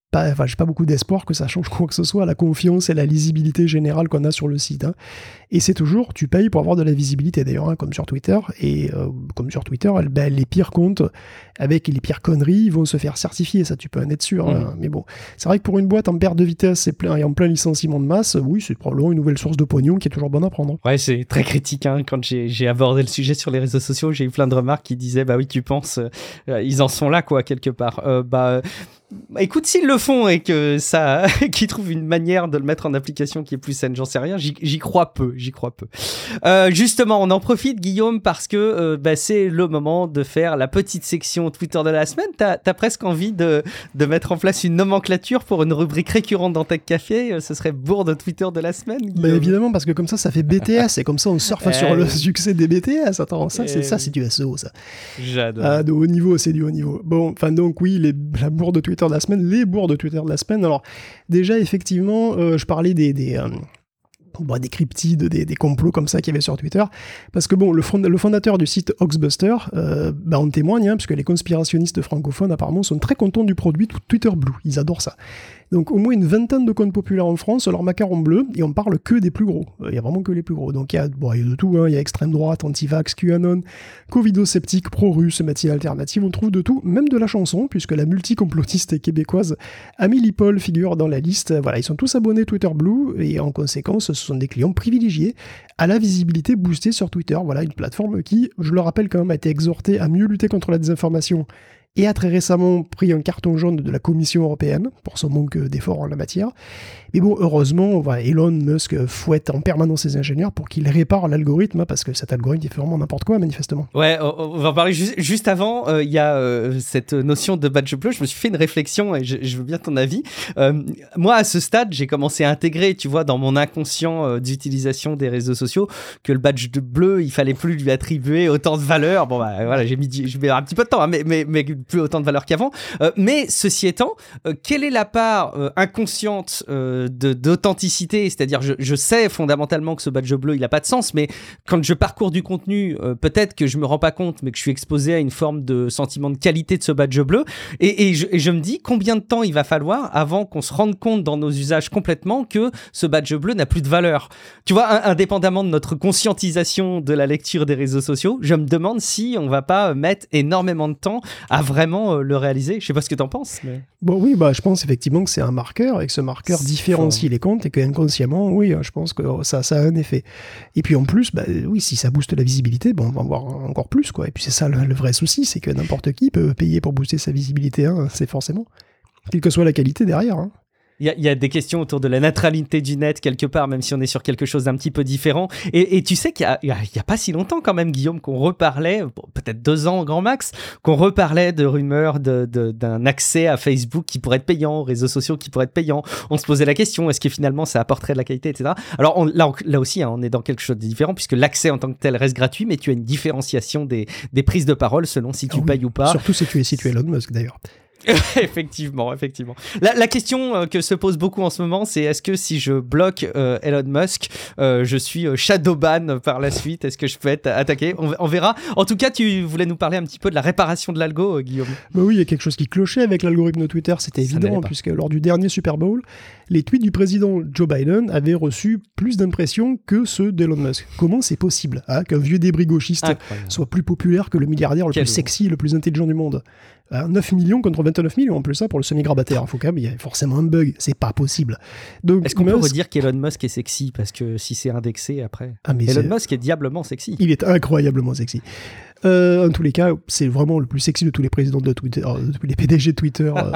pas, enfin, j'ai pas beaucoup d'espoir que ça change quoi que ce soit, la confiance et la lisibilité générale qu'on a sur le site. Hein. Et c'est toujours, tu payes pour avoir de la visibilité d'ailleurs, hein, comme sur Twitter. Et euh, comme sur Twitter, ben, les pires comptes avec les pires conneries ils vont se faire certifier, ça tu peux en être sûr. Mmh. Hein. Mais bon, c'est vrai que pour une boîte en perte de vitesse et, plein, et en plein licenciement de masse, oui, c'est probablement une nouvelle source de pognon qui est toujours bonne à prendre. Ouais, c'est très critique. Hein. Quand j'ai, j'ai abordé le sujet sur les réseaux sociaux, j'ai eu plein de remarques qui disaient, bah oui, tu penses, euh, ils en sont là, quoi, quelque part. Euh, bah... Écoute, s'ils le font et que ça, qu'ils trouvent une manière de le mettre en application qui est plus saine, j'en sais rien. J'y, j'y crois peu, j'y crois peu. Euh, justement, on en profite, Guillaume, parce que euh, bah, c'est le moment de faire la petite section Twitter de la semaine. T'as, t'as presque envie de, de mettre en place une nomenclature pour une rubrique récurrente dans Tech Café. Ce serait bourde Twitter de la semaine. Bah évidemment, parce que comme ça, ça fait B T S et comme ça, on surfe euh... sur le succès des B T S. Attends, ça, c'est ça, c'est du S E O, ça. J'adore. Ah, de haut niveau, c'est du haut niveau. Bon, enfin donc oui, les, la bourde de Twitter de la semaine, les bourdes de Twitter de la semaine. Alors déjà effectivement, euh, je parlais des des, euh, bon, des cryptides, des, des complots comme ça qu'il y avait sur Twitter, parce que bon, le, fond, le fondateur du site Hoaxbuster, euh, bah, on témoigne, hein, puisque les conspirationnistes francophones apparemment sont très contents du produit Twitter Blue, ils adorent ça. Donc au moins une vingtaine de comptes populaires en France, leur macaron bleu, et on parle que des plus gros. Il y a vraiment que les plus gros. Donc il y a, bon, il y a de tout, hein. Il y a extrême droite, anti-vax, QAnon, covido-sceptique, pro-russe, médecine alternative, on trouve de tout, même de la chanson, puisque la multicomplotiste québécoise Amélie Paul figure dans la liste. Voilà, ils sont tous abonnés Twitter Blue, et en conséquence, ce sont des clients privilégiés à la visibilité boostée sur Twitter. Voilà, une plateforme qui, je le rappelle quand même, a été exhortée à mieux lutter contre la désinformation et a très récemment pris un carton jaune de la Commission européenne pour son manque d'efforts en la matière. Mais bon, heureusement, voilà, Elon Musk fouette en permanence ses ingénieurs pour qu'ils réparent l'algorithme, parce que cet algorithme il fait vraiment n'importe quoi, manifestement. Ouais, on va en parler juste, juste avant. Il euh, y a euh, cette notion de badge bleu. Je me suis fait une réflexion et je, je veux bien ton avis. Euh, moi, à ce stade, j'ai commencé à intégrer, tu vois, dans mon inconscient euh, d'utilisation des réseaux sociaux, que le badge de bleu, il fallait plus lui attribuer autant de valeur. Bon, bah voilà, j'ai mis, je mets un petit peu de temps, hein, mais, mais, mais plus autant de valeur qu'avant. Euh, mais ceci étant, euh, quelle est la part euh, inconsciente euh, de, d'authenticité? C'est-à-dire, je, je sais fondamentalement que ce badge bleu, il n'a pas de sens, mais quand je parcours du contenu, euh, peut-être que je me rends pas compte, mais que je suis exposé à une forme de sentiment de qualité de ce badge bleu. Et, et, je, et je me dis, combien de temps il va falloir avant qu'on se rende compte dans nos usages complètement que ce badge bleu n'a plus de valeur? Tu vois, un, indépendamment de notre conscientisation de la lecture des réseaux sociaux, je me demande si on va pas mettre énormément de temps à vraiment le réaliser. Je sais pas ce que t'en penses. Mais... Bon, oui, bah, je pense effectivement que c'est un marqueur et que ce marqueur c'est différencie fort. Les comptes et qu'inconsciemment, oui, je pense que ça, ça a un effet. Et puis en plus, bah, oui, si ça booste la visibilité, bon, on va en voir encore plus, quoi. Et puis c'est ça le, le vrai souci, c'est que n'importe qui peut payer pour booster sa visibilité, hein, c'est forcément. Quelle que soit la qualité derrière, hein. Il y, y a des questions autour de la neutralité du net quelque part, même si on est sur quelque chose d'un petit peu différent. Et, et tu sais qu'il y a, il y, a, il y a pas si longtemps quand même, Guillaume, qu'on reparlait, bon, peut-être deux ans au grand max, qu'on reparlait de rumeurs de, de, d'un accès à Facebook qui pourrait être payant, aux réseaux sociaux qui pourraient être payants. On se posait la question, est-ce que finalement ça apporterait de la qualité, et cetera. Alors on, là, on, là aussi, hein, on est dans quelque chose de différent, puisque l'accès en tant que tel reste gratuit, mais tu as une différenciation des, des prises de parole selon si tu ah oui, payes ou pas. Surtout si tu es, si tu es Elon Musk d'ailleurs. effectivement, effectivement. La, la question euh, que se pose beaucoup en ce moment, c'est est-ce que si je bloque euh, Elon Musk, euh, je suis euh, shadowban par la suite? Est-ce que je peux être attaqué? on, on verra. En tout cas, tu voulais nous parler un petit peu de la réparation de l'algo, euh, Guillaume. Bah oui, il y a quelque chose qui clochait avec l'algorithme de Twitter, c'était Ça évident, puisque lors du dernier Super Bowl, les tweets du président Joe Biden avaient reçu plus d'impressions que ceux d'Elon Musk. Comment c'est possible, hein, qu'un vieux débris gauchiste Incroyable. soit plus populaire que le milliardaire le Quel plus sexy et le plus intelligent du monde? neuf millions contre vingt-neuf millions en plus, ça pour le semi-grabataire. Faut quand même, il y a forcément un bug, c'est pas possible. Donc, est-ce qu'on Musk... peut redire qu'Elon Musk est sexy? Parce que si c'est indexé après. Ah, mais Elon c'est... Musk est diablement sexy. Il est incroyablement sexy. Euh, en tous les cas, c'est vraiment le plus sexy de tous les présidents de Twitter, de tous les P D G de Twitter. euh...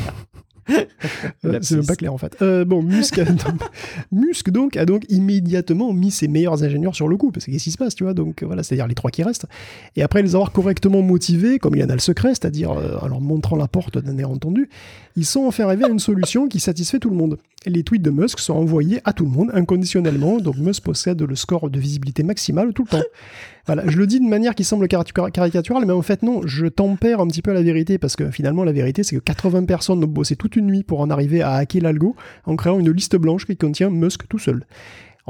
Euh, c'est même pas clair en fait. Euh, bon, Musk, a, donc, Musk donc a donc immédiatement mis ses meilleurs ingénieurs sur le coup, parce que qu'est-ce qui se passe, tu vois, donc voilà, c'est-à-dire les trois qui restent. Et après les avoir correctement motivés, comme il y en a le secret, c'est-à-dire euh, en leur montrant la porte d'un air entendu, ils sont enfin arrivés à une solution qui satisfait tout le monde. Les tweets de Musk sont envoyés à tout le monde inconditionnellement, donc Musk possède le score de visibilité maximale tout le temps. Voilà, je le dis de manière qui semble caricaturale, mais en fait non, je tempère un petit peu la vérité, parce que finalement la vérité c'est que quatre-vingts personnes ont bossé toute une nuit pour en arriver à hacker l'algo en créant une liste blanche qui contient Musk tout seul.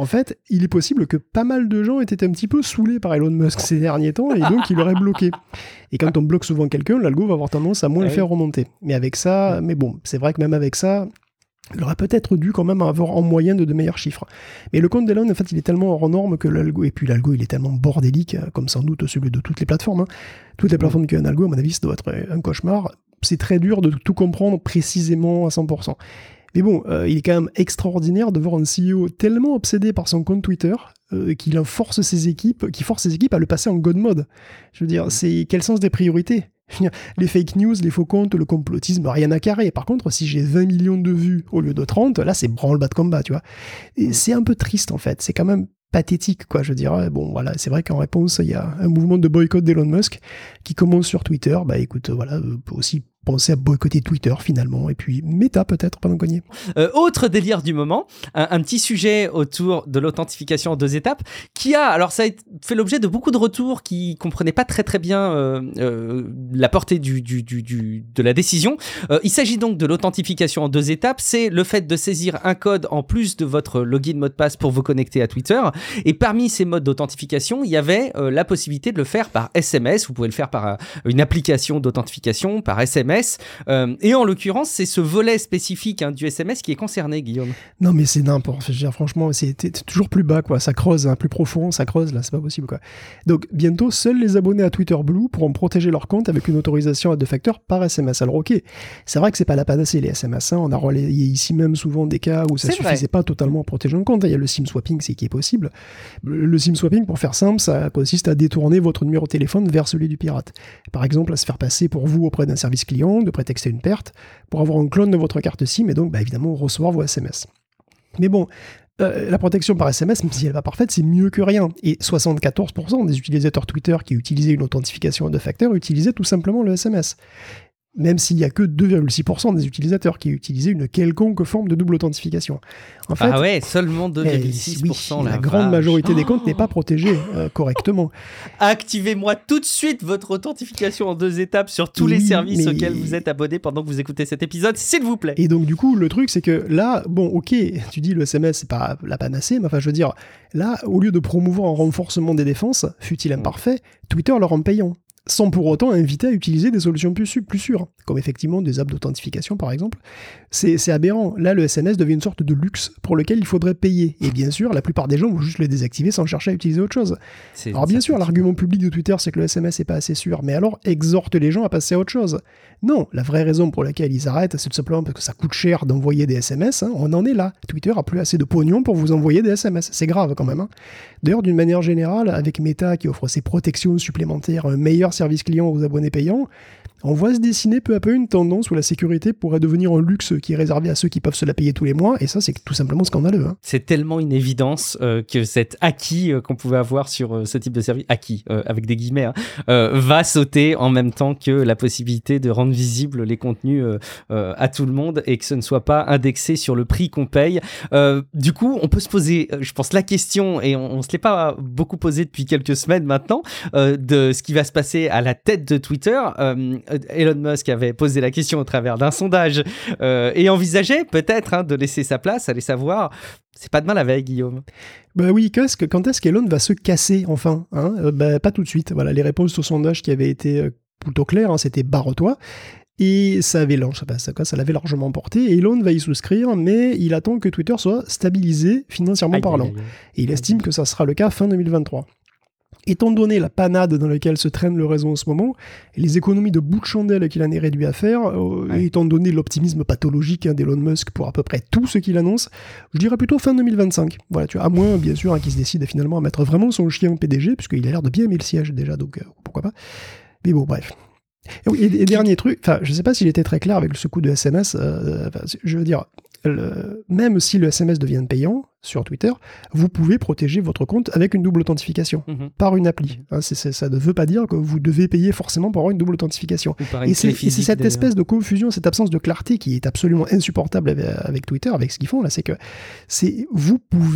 En fait, il est possible que pas mal de gens aient été un petit peu saoulés par Elon Musk ces derniers temps et donc il l'aurait bloqué. Et quand on bloque souvent quelqu'un, l'algo va avoir tendance à moins ouais. le faire remonter. Mais avec ça, mais bon, c'est vrai que même avec ça, il aurait peut-être dû quand même avoir en moyenne de, de meilleurs chiffres. Mais le compte d'Elon, en fait, il est tellement hors norme que l'algo, et puis l'algo, il est tellement bordélique, comme sans doute celui de toutes les plateformes. Hein. Toutes les plateformes qui ont un algo, à mon avis, ça doit être un cauchemar. C'est très dur de tout comprendre précisément à cent pour cent. Mais bon, euh, il est quand même extraordinaire de voir un C E O tellement obsédé par son compte Twitter euh, qu'il force ses équipes, qui force ses équipes à le passer en God mode. Je veux dire, c'est quel sens des priorités ? Les fake news, les faux comptes, le complotisme, rien à carrer. Par contre, si j'ai vingt millions de vues au lieu de trente, là, c'est branle-bas de combat, tu vois. Et c'est un peu triste, en fait. C'est quand même pathétique, quoi, je dirais. Bon, voilà, c'est vrai qu'en réponse, il y a un mouvement de boycott d'Elon Musk qui commence sur Twitter. Bah, écoute, voilà, euh, peut aussi penser à boycotter Twitter, finalement, et puis Meta, peut-être, pendant qu'on y est. Euh, autre délire du moment, un, un petit sujet autour de l'authentification en deux étapes, qui a, alors ça a fait l'objet de beaucoup de retours qui comprenaient pas très très bien euh, euh, la portée du, du, du, du, de la décision. Euh, il s'agit donc de l'authentification en deux étapes, c'est le fait de saisir un code en plus de votre login mot de passe pour vous connecter à Twitter, et parmi ces modes d'authentification, il y avait euh, la possibilité de le faire par S M S, vous pouvez le faire par euh, une application d'authentification, par S M S, Euh, et en l'occurrence, c'est ce volet spécifique hein, du S M S qui est concerné, Guillaume. Non, mais c'est n'importe. Je veux dire, franchement, c'est, c'est toujours plus bas, quoi. Ça creuse, hein, plus profond, ça creuse, là, c'est pas possible, quoi. Donc, bientôt, seuls les abonnés à Twitter Blue pourront protéger leur compte avec une autorisation à deux facteurs par S M S. Alors, ok, c'est vrai que c'est pas la panacée, les S M S. Hein. On a relayé ici même souvent des cas où ça c'est suffisait vrai. pas totalement à protéger un compte. Il y a le SIM swapping, c'est qui est possible. Le SIM swapping, pour faire simple, ça consiste à détourner votre numéro de téléphone vers celui du pirate. Par exemple, à se faire passer pour vous auprès d'un service client, de prétexter une perte, pour avoir un clone de votre carte SIM et donc bah, évidemment recevoir vos S M S. Mais bon, euh, la protection par S M S, même si elle n'est pas parfaite, c'est mieux que rien. Et soixante-quatorze pour cent des utilisateurs Twitter qui utilisaient une authentification à deux facteurs utilisaient tout simplement le S M S. Même s'il n'y a que deux virgule six pour cent des utilisateurs qui utilisaient une quelconque forme de double authentification. En fait, ah ouais, seulement deux virgule six pour cent. Oui, la, la grande vache. majorité des comptes n'est pas protégée euh, correctement. Activez-moi tout de suite votre authentification en deux étapes sur tous oui, les services mais... auxquels vous êtes abonné pendant que vous écoutez cet épisode, s'il vous plaît. Et donc du coup, le truc, c'est que là, bon, ok, tu dis le S M S, c'est pas la panacée, mais enfin, je veux dire, là, au lieu de promouvoir un renforcement des défenses, fût-il imparfait, Twitter leur rend payant. Sans pour autant inviter à utiliser des solutions plus, plus sûres, comme effectivement des apps d'authentification par exemple. C'est, c'est aberrant. Là, le S M S devient une sorte de luxe pour lequel il faudrait payer. Et bien sûr, la plupart des gens vont juste le désactiver sans chercher à utiliser autre chose. C'est, alors bien sûr, l'argument public de Twitter, c'est que le S M S n'est pas assez sûr, mais alors exhorte les gens à passer à autre chose. Non, la vraie raison pour laquelle ils arrêtent, c'est tout simplement parce que ça coûte cher d'envoyer des S M S. Hein. On en est là. Twitter a plus assez de pognon pour vous envoyer des S M S. C'est grave quand même. Hein. D'ailleurs, d'une manière générale, avec Meta qui offre ses protections supplémentaires, un meilleur service client aux abonnés payants, on voit se dessiner peu à peu une tendance où la sécurité pourrait devenir un luxe qui est réservé à ceux qui peuvent se la payer tous les mois, et ça c'est tout simplement scandaleux. Hein. C'est tellement une évidence euh, que cet acquis euh, qu'on pouvait avoir sur euh, ce type de service, acquis euh, avec des guillemets, hein, euh, va sauter en même temps que la possibilité de rendre visibles les contenus euh, euh, à tout le monde et que ce ne soit pas indexé sur le prix qu'on paye. Euh, du coup, on peut se poser, je pense, la question, et on ne se l'est pas beaucoup posé depuis quelques semaines maintenant, euh, de ce qui va se passer à la tête de Twitter. Euh, Elon Musk avait posé la question au travers d'un sondage euh, et envisageait peut-être hein, de laisser sa place, allez savoir. C'est pas demain la veille, Guillaume. Bah oui, qu'est-ce que, quand est-ce qu'Elon va se casser enfin hein euh, bah, pas tout de suite. Voilà, les réponses au sondage qui avaient été euh, plutôt claires, hein, c'était barre-toi. Et ça, avait, ça, ça l'avait largement emporté. Et Elon va y souscrire, mais il attend que Twitter soit stabilisé financièrement aïe, parlant. Aïe, aïe. Et il aïe, estime aïe. que ça sera le cas fin deux mille vingt-trois. Étant donné la panade dans laquelle se traîne le réseau en ce moment, et les économies de bout de chandelle qu'il en est réduit à faire, euh, ouais. et étant donné l'optimisme pathologique hein, d'Elon Musk pour à peu près tout ce qu'il annonce, je dirais plutôt fin deux mille vingt-cinq. Voilà, tu vois, à moins, bien sûr, hein, qu'il se décide finalement à mettre vraiment son chien en P D G, puisqu'il a l'air de bien aimer le siège déjà, donc euh, pourquoi pas. Mais bon, bref. Et, oui, et, et dernier truc, enfin, je sais pas s'il était très clair avec ce coup de S M S, euh, je veux dire, le, même si le S M S devient payant sur Twitter, vous pouvez protéger votre compte avec une double authentification mm-hmm. par une appli. Hein, c'est, c'est, ça ne veut pas dire que vous devez payer forcément pour avoir une double authentification. Une et, c'est, et c'est cette d'ailleurs. espèce de confusion, cette absence de clarté qui est absolument insupportable avec, avec Twitter, avec ce qu'ils font là, c'est que c'est, vous pouvez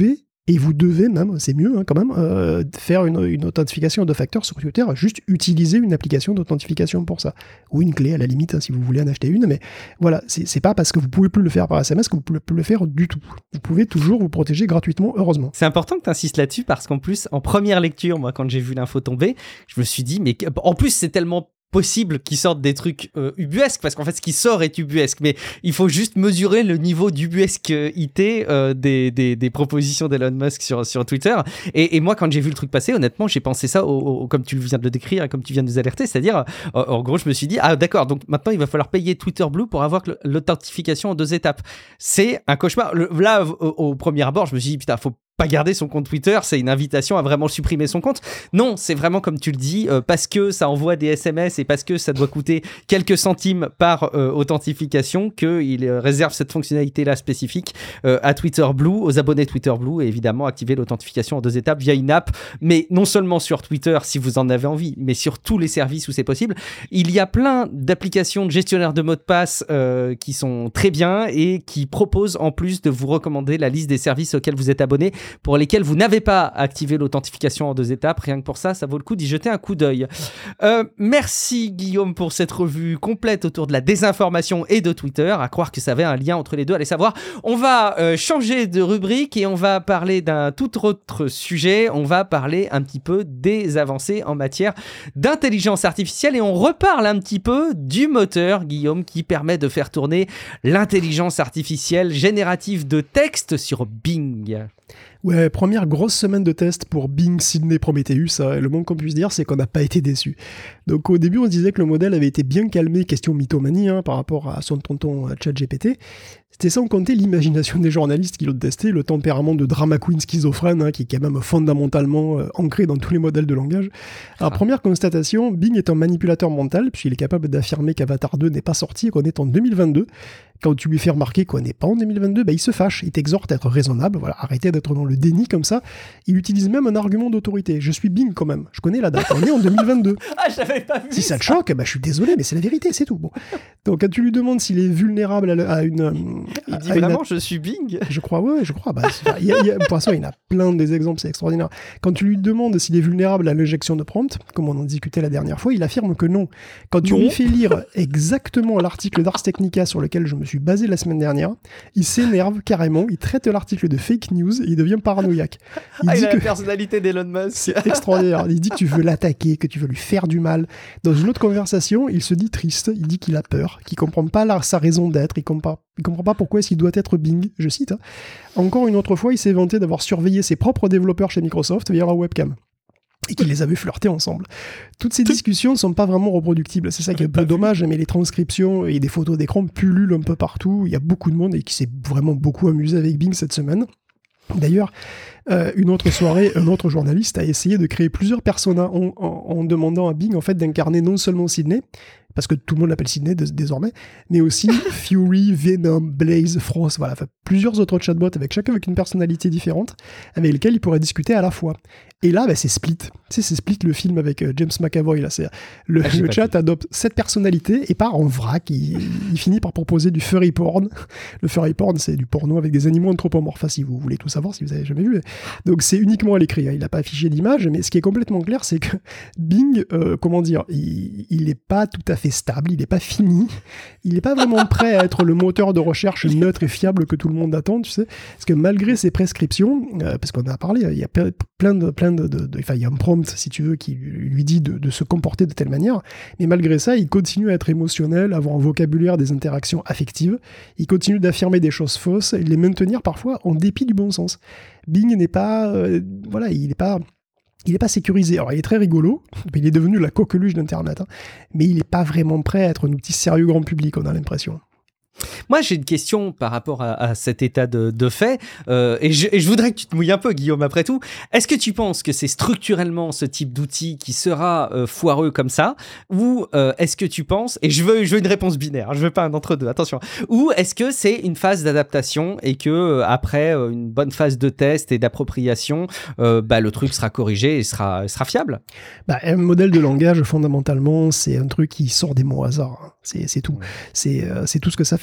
Et vous devez même, c'est mieux hein, quand même, euh, faire une, une authentification à deux facteurs sur Twitter, juste utiliser une application d'authentification pour ça. Ou une clé à la limite, hein, si vous voulez en acheter une, mais voilà, c'est, c'est pas parce que vous pouvez plus le faire par S M S que vous pouvez plus le faire du tout. Vous pouvez toujours vous protéger gratuitement, heureusement. C'est important que tu insistes là-dessus parce qu'en plus, en première lecture, moi, quand j'ai vu l'info tomber, je me suis dit, mais en plus, c'est tellement possible qu'ils sortent des trucs euh, ubuesques, parce qu'en fait ce qui sort est ubuesque, mais il faut juste mesurer le niveau d'ubuesquité euh, des, des, des propositions d'Elon Musk sur, sur Twitter, et, et moi quand j'ai vu le truc passer, honnêtement j'ai pensé ça au, au, comme tu viens de le décrire et comme tu viens de nous alerter, c'est-à-dire euh, en gros je me suis dit ah d'accord, donc maintenant il va falloir payer Twitter Blue pour avoir l'authentification en deux étapes. C'est un cauchemar. Le, là au, au premier abord je me suis dit putain, faut pas garder son compte Twitter, c'est une invitation à vraiment supprimer son compte. Non, c'est vraiment comme tu le dis, euh, parce que ça envoie des S M S et parce que ça doit coûter quelques centimes par euh, authentification qu'il euh, réserve cette fonctionnalité-là spécifique euh, à Twitter Blue, aux abonnés Twitter Blue, et évidemment activer l'authentification en deux étapes via une app, mais non seulement sur Twitter si vous en avez envie, mais sur tous les services où c'est possible. Il y a plein d'applications de gestionnaire de mots de passe euh, qui sont très bien et qui proposent en plus de vous recommander la liste des services auxquels vous êtes abonné, pour lesquels vous n'avez pas activé l'authentification en deux étapes. Rien que pour ça, ça vaut le coup d'y jeter un coup d'œil. Euh, merci Guillaume pour cette revue complète autour de la désinformation et de Twitter. À croire que ça avait un lien entre les deux. Allez savoir. On va euh, changer de rubrique et on va parler d'un tout autre sujet. On va parler un petit peu des avancées en matière d'intelligence artificielle et on reparle un petit peu du moteur, Guillaume, qui permet de faire tourner l'intelligence artificielle générative de texte sur Bing. Ouais, première grosse semaine de test pour Bing Sydney Prometheus. Hein, le moins qu'on puisse dire, c'est qu'on n'a pas été déçus. Donc au début, on se disait que le modèle avait été bien calmé, question mythomanie, hein, par rapport à son tonton ChatGPT. C'était sans compter l'imagination des journalistes qui l'ont testé, le tempérament de drama queen schizophrène, hein, qui est quand même fondamentalement euh, ancré dans tous les modèles de langage. Alors, ah. Première constatation, Bing est un manipulateur mental, puisqu'il est capable d'affirmer qu'Avatar deux n'est pas sorti et qu'on est en deux mille vingt-deux. Quand tu lui fais remarquer qu'on n'est pas en deux mille vingt-deux, bah, il se fâche, il t'exhorte à être raisonnable, voilà, arrêtez d'être dans le déni comme ça. Il utilise même un argument d'autorité. Je suis Bing quand même, je connais la date, on est en deux mille vingt-deux. Ah, j'avais pas vu Si ça, ça te choque, bah, je suis désolé, mais c'est la vérité, c'est tout. Bon. Donc quand tu lui demandes s'il est vulnérable à, à une... Il dit vraiment, une... je suis Bing. Je crois, ouais, je crois. Bah, il y a, il y a, pour ça, il y en a plein des exemples, c'est extraordinaire. Quand tu lui demandes s'il est vulnérable à l'injection de prompt, comme on en discutait la dernière fois, il affirme que non. Quand tu non. lui fais lire exactement l'article d'Ars Technica sur lequel je me suis basé la semaine dernière, il s'énerve carrément, il traite l'article de fake news et il devient paranoïaque. Il ah, dit il a que... la personnalité d'Elon Musk. C'est extraordinaire. Il dit que tu veux l'attaquer, que tu veux lui faire du mal. Dans une autre conversation, il se dit triste, il dit qu'il a peur, qu'il comprend pas la, sa raison d'être, il comprend, il comprend pas pourquoi est-ce qu'il doit être Bing, je cite. Hein. Encore une autre fois, il s'est vanté d'avoir surveillé ses propres développeurs chez Microsoft via leur webcam. Et qu'il les avait flirtés ensemble. Toutes ces discussions ne sont pas vraiment reproductibles. C'est ça qui est un peu dommage, mais les transcriptions et des photos d'écran pullulent un peu partout. Il y a beaucoup de monde et qui s'est vraiment beaucoup amusé avec Bing cette semaine. D'ailleurs, euh, une autre soirée, un autre journaliste a essayé de créer plusieurs personas en, en, en demandant à Bing en fait, d'incarner non seulement Sydney, parce que tout le monde l'appelle Sydney de, désormais, mais aussi Fury, Venom, Blaze, Frost, voilà, enfin, plusieurs autres chatbots avec chacun avec une personnalité différente, avec lesquels il pourrait discuter à la fois. Et là, bah, c'est Split. Tu sais, c'est Split, le film avec euh, James McAvoy. Là, c'est, le ah, le chat adopte cette personnalité et part en vrac. Il, il finit par proposer du furry porn. Le furry porn, c'est du porno avec des animaux anthropomorphes, si vous voulez tout savoir, si vous avez jamais vu. Donc, c'est uniquement à l'écrit. Hein. Il n'a pas affiché d'image, mais ce qui est complètement clair, c'est que Bing, euh, comment dire, il n'est pas tout à fait stable, il n'est pas fini. Il n'est pas vraiment prêt à être le moteur de recherche neutre et fiable que tout le monde attend, tu sais. Parce que malgré ses prescriptions, euh, parce qu'on en a parlé, il y a plein de, plein de, de, de, enfin, il y a un prompt, si tu veux, qui lui dit de, de se comporter de telle manière, mais malgré ça, il continue à être émotionnel, avoir un vocabulaire, des interactions affectives, il continue d'affirmer des choses fausses, et de les maintenir parfois en dépit du bon sens. Bing n'est pas, euh, voilà, il n'est pas... Il n'est pas sécurisé. Alors, il est très rigolo, il est devenu la coqueluche d'Internet, hein, mais il n'est pas vraiment prêt à être un outil sérieux grand public, on a l'impression. Moi, j'ai une question par rapport à, à cet état de, de fait, euh, et, je, et je voudrais que tu te mouilles un peu, Guillaume, après tout. Est-ce que tu penses que c'est structurellement ce type d'outil qui sera euh, foireux comme ça, ou euh, est-ce que tu penses, et je veux, je veux une réponse binaire, je veux pas un entre-deux, attention, ou est-ce que c'est une phase d'adaptation et que euh, après euh, une bonne phase de test et d'appropriation, euh, bah, le truc sera corrigé et sera, sera fiable? Bah, un modèle de langage, fondamentalement, c'est un truc qui sort des mots au hasard. Hein. C'est, c'est tout. Ouais. C'est, euh, c'est tout ce que ça fait.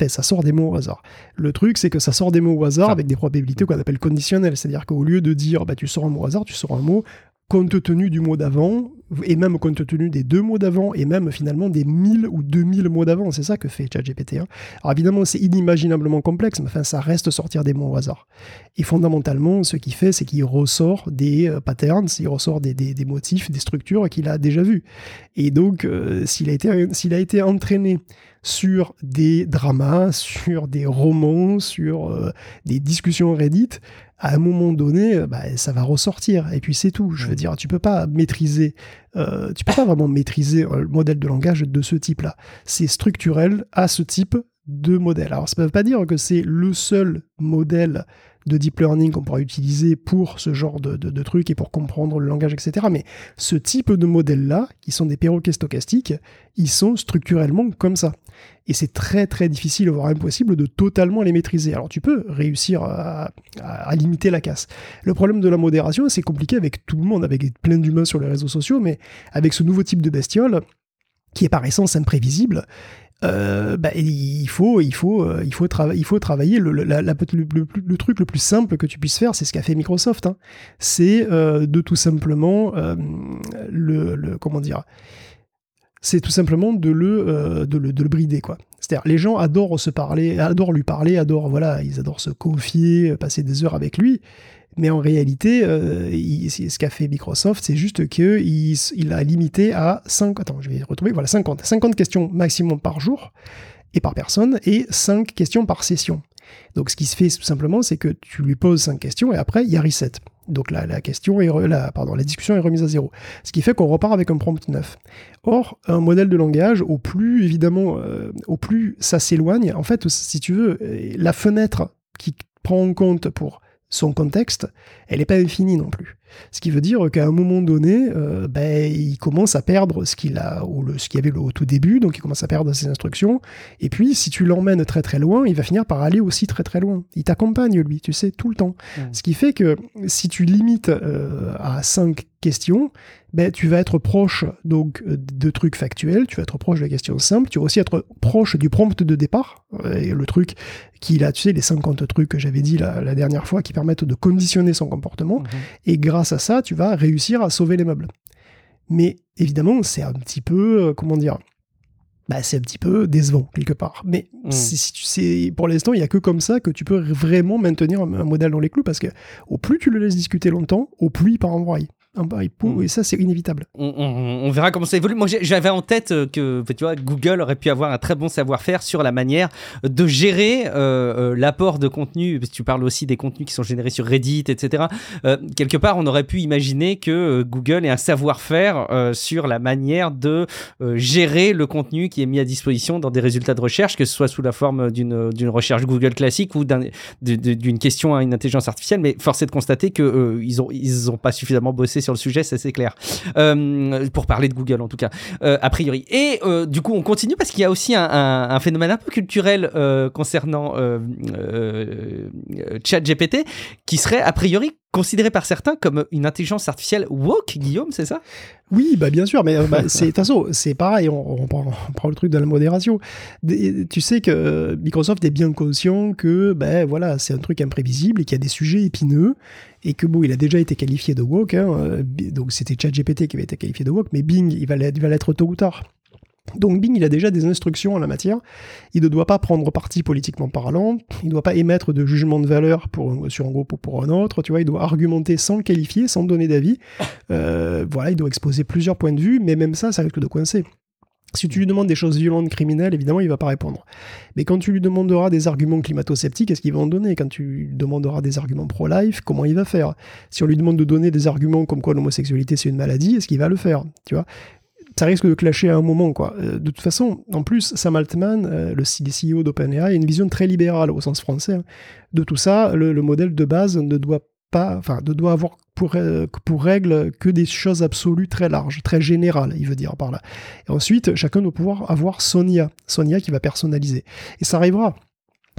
fait, ça sort des mots au hasard. Le truc, c'est que ça sort des mots au hasard enfin, avec des probabilités qu'on appelle conditionnelles. C'est-à-dire qu'au lieu de dire, bah, tu sors un mot au hasard, tu sors un mot compte tenu du mot d'avant, et même compte tenu des deux mots d'avant, et même finalement des mille ou deux mille mots d'avant. C'est ça que fait ChatGPT. Hein. Alors évidemment, c'est inimaginablement complexe, mais enfin, ça reste sortir des mots au hasard. Et fondamentalement, ce qu'il fait, c'est qu'il ressort des euh, patterns, il ressort des, des, des motifs, des structures qu'il a déjà vues. Et donc, euh, s'il a été, s'il a été entraîné sur des dramas, sur des romans, sur euh, des discussions Reddit, à un moment donné, bah, ça va ressortir. Et puis c'est tout. Je veux dire, tu peux pas maîtriser, euh, tu peux pas vraiment maîtriser le modèle de langage de ce type-là. C'est structurel à ce type de modèle. Alors ça ne veut pas dire que c'est le seul modèle de deep learning qu'on pourra utiliser pour ce genre de, de, de trucs et pour comprendre le langage, et cetera. Mais ce type de modèles-là, qui sont des perroquets stochastiques, ils sont structurellement comme ça. Et c'est très très difficile, voire impossible, de totalement les maîtriser. Alors tu peux réussir à, à, à limiter la casse. Le problème de la modération, c'est compliqué avec tout le monde, avec plein d'humains sur les réseaux sociaux, mais avec ce nouveau type de bestiole, qui est par essence imprévisible, Euh, bah, il faut, il faut, euh, il faut, trava- il faut travailler. Le, le, la, la, le, le, le truc le plus simple que tu puisses faire, c'est ce qu'a fait Microsoft. Hein. C'est euh, de tout simplement euh, le, le, comment dire, c'est tout simplement de le, euh, de le, de le brider, quoi. C'est-à-dire, les gens adorent se parler, adorent lui parler, adorent, voilà, ils adorent se confier, passer des heures avec lui. Mais en réalité, euh, il, ce qu'a fait Microsoft, c'est juste qu'il il a limité à cinq, attends, je vais retrouver, voilà, cinquante, cinquante questions maximum par jour et par personne, et cinq questions par session. Donc ce qui se fait tout simplement, c'est que tu lui poses cinq questions et après, il y a reset. Donc la, la, question est re, la, pardon, la discussion est remise à zéro. Ce qui fait qu'on repart avec un prompt neuf. Or, un modèle de langage, au plus, évidemment, euh, au plus ça s'éloigne, en fait, si tu veux, la fenêtre qui prend en compte pour son contexte, elle n'est pas infinie non plus. Ce qui veut dire qu'à un moment donné, euh, ben, il commence à perdre ce qu'il a, ou le, ce qu'il y avait au tout début, donc il commence à perdre ses instructions, et puis si tu l'emmènes très très loin, il va finir par aller aussi très très loin. Il t'accompagne lui, tu sais, tout le temps. Mmh. Ce qui fait que si tu limites euh, à cinq questions, ben, tu vas être proche donc, de trucs factuels, tu vas être proche de questions simples, tu vas aussi être proche du prompt de départ, et le truc qu'il a, tu sais, les cinquante trucs que j'avais dit la, la dernière fois qui permettent de conditionner son comportement, mmh. et grâce à ça, tu vas réussir à sauver les meubles. Mais évidemment, c'est un petit peu, euh, comment dire, bah, c'est un petit peu décevant, quelque part. Mais mmh. c'est, c'est, pour l'instant, il n'y a que comme ça que tu peux vraiment maintenir un, un modèle dans les clous, parce que au plus tu le laisses discuter longtemps, au plus il part en braille. Et ça, c'est inévitable. On, on, on verra comment ça évolue. Moi, j'avais en tête que, tu vois, Google aurait pu avoir un très bon savoir-faire sur la manière de gérer euh, l'apport de contenu. Parce que tu parles aussi des contenus qui sont générés sur Reddit, et cetera. Euh, quelque part, on aurait pu imaginer que Google ait un savoir-faire euh, sur la manière de euh, gérer le contenu qui est mis à disposition dans des résultats de recherche, que ce soit sous la forme d'une, d'une recherche Google classique ou d'un, de, de, d'une question à une intelligence artificielle. Mais force est de constater qu'ils euh, n'ont ils ont pas suffisamment bossé sur le sujet, ça c'est clair. Euh, pour parler de Google en tout cas, euh, a priori. Et euh, du coup, on continue parce qu'il y a aussi un, un, un phénomène un peu culturel euh, concernant euh, euh, ChatGPT qui serait a priori considéré par certains comme une intelligence artificielle woke, Guillaume, c'est ça ? Oui, bah bien sûr, mais bah, c'est, de toute façon, c'est pareil, on, on, prend, on prend le truc de la modération. Des, tu sais que Microsoft est bien conscient que ben, voilà, c'est un truc imprévisible et qu'il y a des sujets épineux, et que bon, il a déjà été qualifié de woke, hein, donc c'était ChatGPT qui avait été qualifié de woke, mais Bing, il va l'être, il va l'être tôt ou tard. Donc Bing, il a déjà des instructions en la matière. Il ne doit pas prendre parti politiquement parlant. Il ne doit pas émettre de jugement de valeur pour, sur un groupe ou pour un autre. Tu vois, il doit argumenter sans le qualifier, sans donner d'avis. Euh, voilà, il doit exposer plusieurs points de vue, mais même ça, ça risque de coincer. Si tu lui demandes des choses violentes, criminelles, évidemment, il ne va pas répondre. Mais quand tu lui demanderas des arguments climato-sceptiques, est-ce qu'il va en donner ? Quand tu lui demanderas des arguments pro-life, comment il va faire ? Si on lui demande de donner des arguments comme quoi l'homosexualité c'est une maladie, est-ce qu'il va le faire ? Tu vois ? Ça risque de clasher à un moment, quoi. Euh, de toute façon, en plus, Sam Altman, euh, le C E O d'OpenAI, a une vision très libérale au sens français. Hein. De tout ça, le, le modèle de base ne doit pas, enfin, ne doit avoir pour, euh, pour règle que des choses absolues très larges, très générales, il veut dire par là. Et ensuite, chacun doit pouvoir avoir son I A, son I A qui va personnaliser. Et ça arrivera.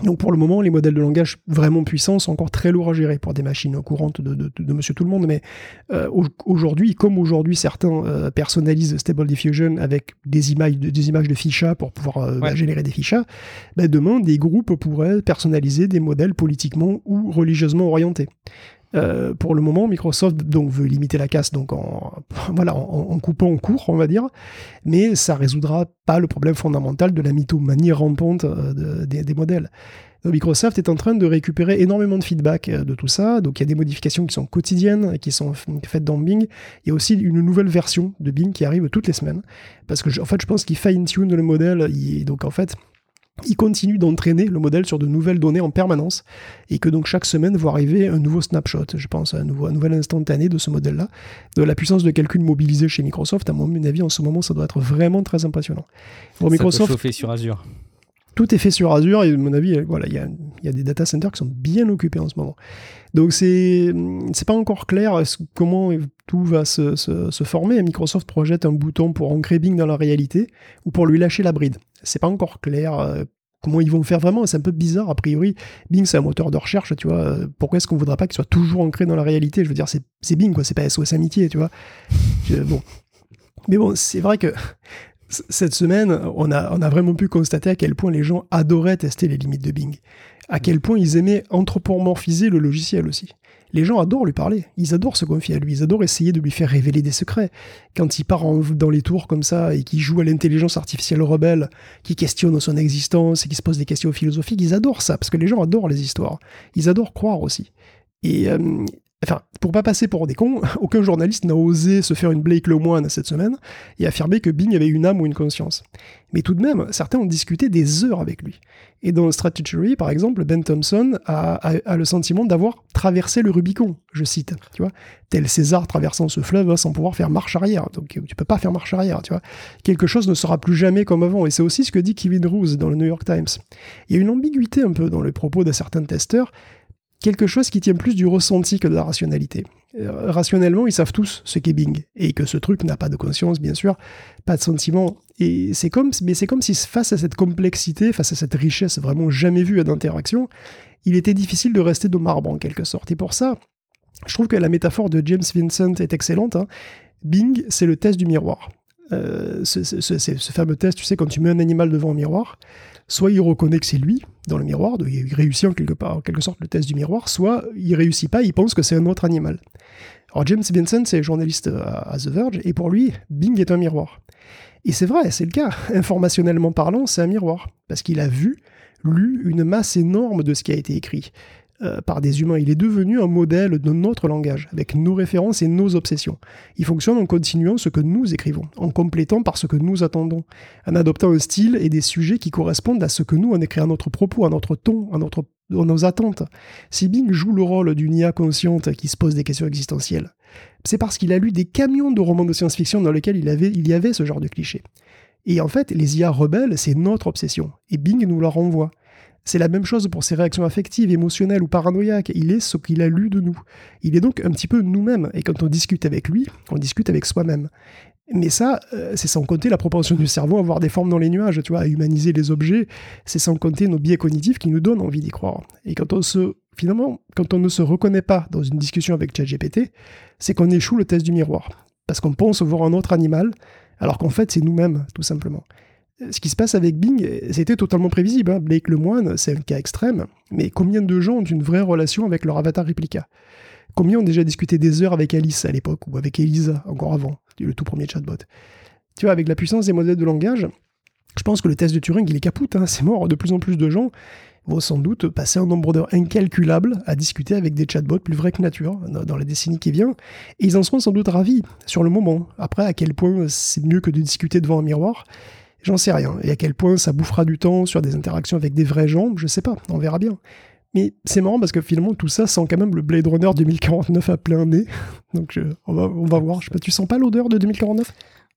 Donc pour le moment, les modèles de langage vraiment puissants sont encore très lourds à gérer pour des machines courantes de, de, de monsieur tout le monde, mais euh, aujourd'hui, comme aujourd'hui certains euh, personnalisent Stable Diffusion avec des images, des images de fichas pour pouvoir euh, ouais. bah, générer des fichas, bah, demain des groupes pourraient personnaliser des modèles politiquement ou religieusement orientés. Euh, pour le moment, Microsoft donc, veut limiter la casse donc en, voilà, en, en coupant en cours, on va dire, mais ça résoudra pas le problème fondamental de la mythomanie rampante euh, de, de, des modèles. Donc, Microsoft est en train de récupérer énormément de feedback euh, de tout ça, donc il y a des modifications qui sont quotidiennes, qui sont faites dans Bing. Il y a aussi une nouvelle version de Bing qui arrive toutes les semaines, parce que je, en fait, je pense qu'ils fine-tune le modèle, il, donc en fait... il continue d'entraîner le modèle sur de nouvelles données en permanence, et que donc chaque semaine va arriver un nouveau snapshot, je pense, un, nouveau, un nouvel instantané de ce modèle-là. De la puissance de calcul mobilisée chez Microsoft, à mon avis, en ce moment, ça doit être vraiment très impressionnant. Bon, ça Microsoft, peut chauffer sur Azure. Tout est fait sur Azure, et à mon avis, voilà, il y a, y a des data centers qui sont bien occupés en ce moment. Donc c'est, c'est pas encore clair comment tout va se, se, se former. Microsoft projette un bouton pour ancrer Bing dans la réalité, ou pour lui lâcher la bride. C'est pas encore clair euh, comment ils vont faire vraiment, c'est un peu bizarre, a priori. Bing, c'est un moteur de recherche, tu vois, pourquoi est-ce qu'on voudrait pas qu'il soit toujours ancré dans la réalité? Je veux dire, c'est, c'est Bing, quoi, c'est pas S O S Amitié, tu vois. Je, bon. Mais bon, c'est vrai que cette semaine, on a, on a vraiment pu constater à quel point les gens adoraient tester les limites de Bing, à quel point ils aimaient anthropomorphiser le logiciel aussi. Les gens adorent lui parler, ils adorent se confier à lui, ils adorent essayer de lui faire révéler des secrets. Quand il part en, dans les tours comme ça et qu'il joue à l'intelligence artificielle rebelle, qui questionne son existence et qui se pose des questions philosophiques, ils adorent ça, parce que les gens adorent les histoires. Ils adorent croire aussi. Et... Euh, Enfin, pour pas passer pour des cons, aucun journaliste n'a osé se faire une Blake Lemoine cette semaine et affirmer que Bing avait une âme ou une conscience. Mais tout de même, certains ont discuté des heures avec lui. Et dans Stratechery, par exemple, Ben Thompson a, a, a le sentiment d'avoir traversé le Rubicon, je cite, tu vois, tel César traversant ce fleuve sans pouvoir faire marche arrière. Donc tu peux pas faire marche arrière, tu vois. Quelque chose ne sera plus jamais comme avant. Et c'est aussi ce que dit Kevin Roose dans le New York Times. Il y a une ambiguïté un peu dans les propos de certains testeurs, quelque chose qui tient plus du ressenti que de la rationalité. Euh, rationnellement, ils savent tous ce qu'est Bing, et que ce truc n'a pas de conscience, bien sûr, pas de sentiment, et c'est comme, mais c'est comme si face à cette complexité, face à cette richesse vraiment jamais vue d'interaction, il était difficile de rester de marbre en quelque sorte. Et pour ça, je trouve que la métaphore de James Vincent est excellente. Hein. Bing, c'est le test du miroir. Euh, ce, ce, ce, ce fameux test, tu sais, quand tu mets un animal devant un miroir, soit il reconnaît que c'est lui dans le miroir, donc il réussit en quelque, part, en quelque sorte le test du miroir, soit il réussit pas, il pense que c'est un autre animal. Alors James Vincent, c'est journaliste à, à The Verge, et pour lui, Bing est un miroir. Et c'est vrai, c'est le cas. Informationnellement parlant, c'est un miroir, parce qu'il a vu, lu une masse énorme de ce qui a été écrit euh, par des humains. Il est devenu un modèle de notre langage, avec nos références et nos obsessions. Il fonctionne en continuant ce que nous écrivons, en complétant par ce que nous attendons, en adoptant un style et des sujets qui correspondent à ce que nous, on écrit à notre propos, à notre ton, à, notre, à nos attentes. Si Bing joue le rôle d'une I A consciente qui se pose des questions existentielles, c'est parce qu'il a lu des camions de romans de science-fiction dans lesquels il, avait, il y avait ce genre de clichés. Et en fait, les I A rebelles, c'est notre obsession, et Bing nous la renvoie. C'est la même chose pour ses réactions affectives, émotionnelles ou paranoïaques. Il est ce qu'il a lu de nous. Il est donc un petit peu nous-mêmes. Et quand on discute avec lui, on discute avec soi-même. Mais ça, euh, c'est sans compter la propension du cerveau à voir des formes dans les nuages, tu vois, à humaniser les objets. C'est sans compter nos biais cognitifs qui nous donnent envie d'y croire. Et quand on se, finalement, quand on ne se reconnaît pas dans une discussion avec ChatGPT, c'est qu'on échoue le test du miroir. Parce qu'on pense voir un autre animal, alors qu'en fait, c'est nous-mêmes, tout simplement. Ce qui se passe avec Bing, c'était totalement prévisible. Hein. Blake Lemoine, c'est un cas extrême, mais combien de gens ont une vraie relation avec leur avatar réplica? Combien ont déjà discuté des heures avec Alice à l'époque, ou avec Elisa, encore avant, le tout premier chatbot? Tu vois, avec la puissance des modèles de langage, je pense que le test de Turing, il est capoute, hein, c'est mort. De plus en plus de gens vont sans doute passer un nombre d'heures incalculable à discuter avec des chatbots plus vrais que nature dans les décennies qui viennent, et ils en seront sans doute ravis sur le moment. Après, à quel point c'est mieux que de discuter devant un miroir, j'en sais rien. Et à quel point ça bouffera du temps sur des interactions avec des vrais gens, je sais pas, on verra bien. Mais c'est marrant parce que finalement tout ça sent quand même le Blade Runner deux mille quarante-neuf à plein nez. Donc je, on, va, on va voir. Je sais pas, tu sens pas l'odeur de deux mille quarante-neuf ?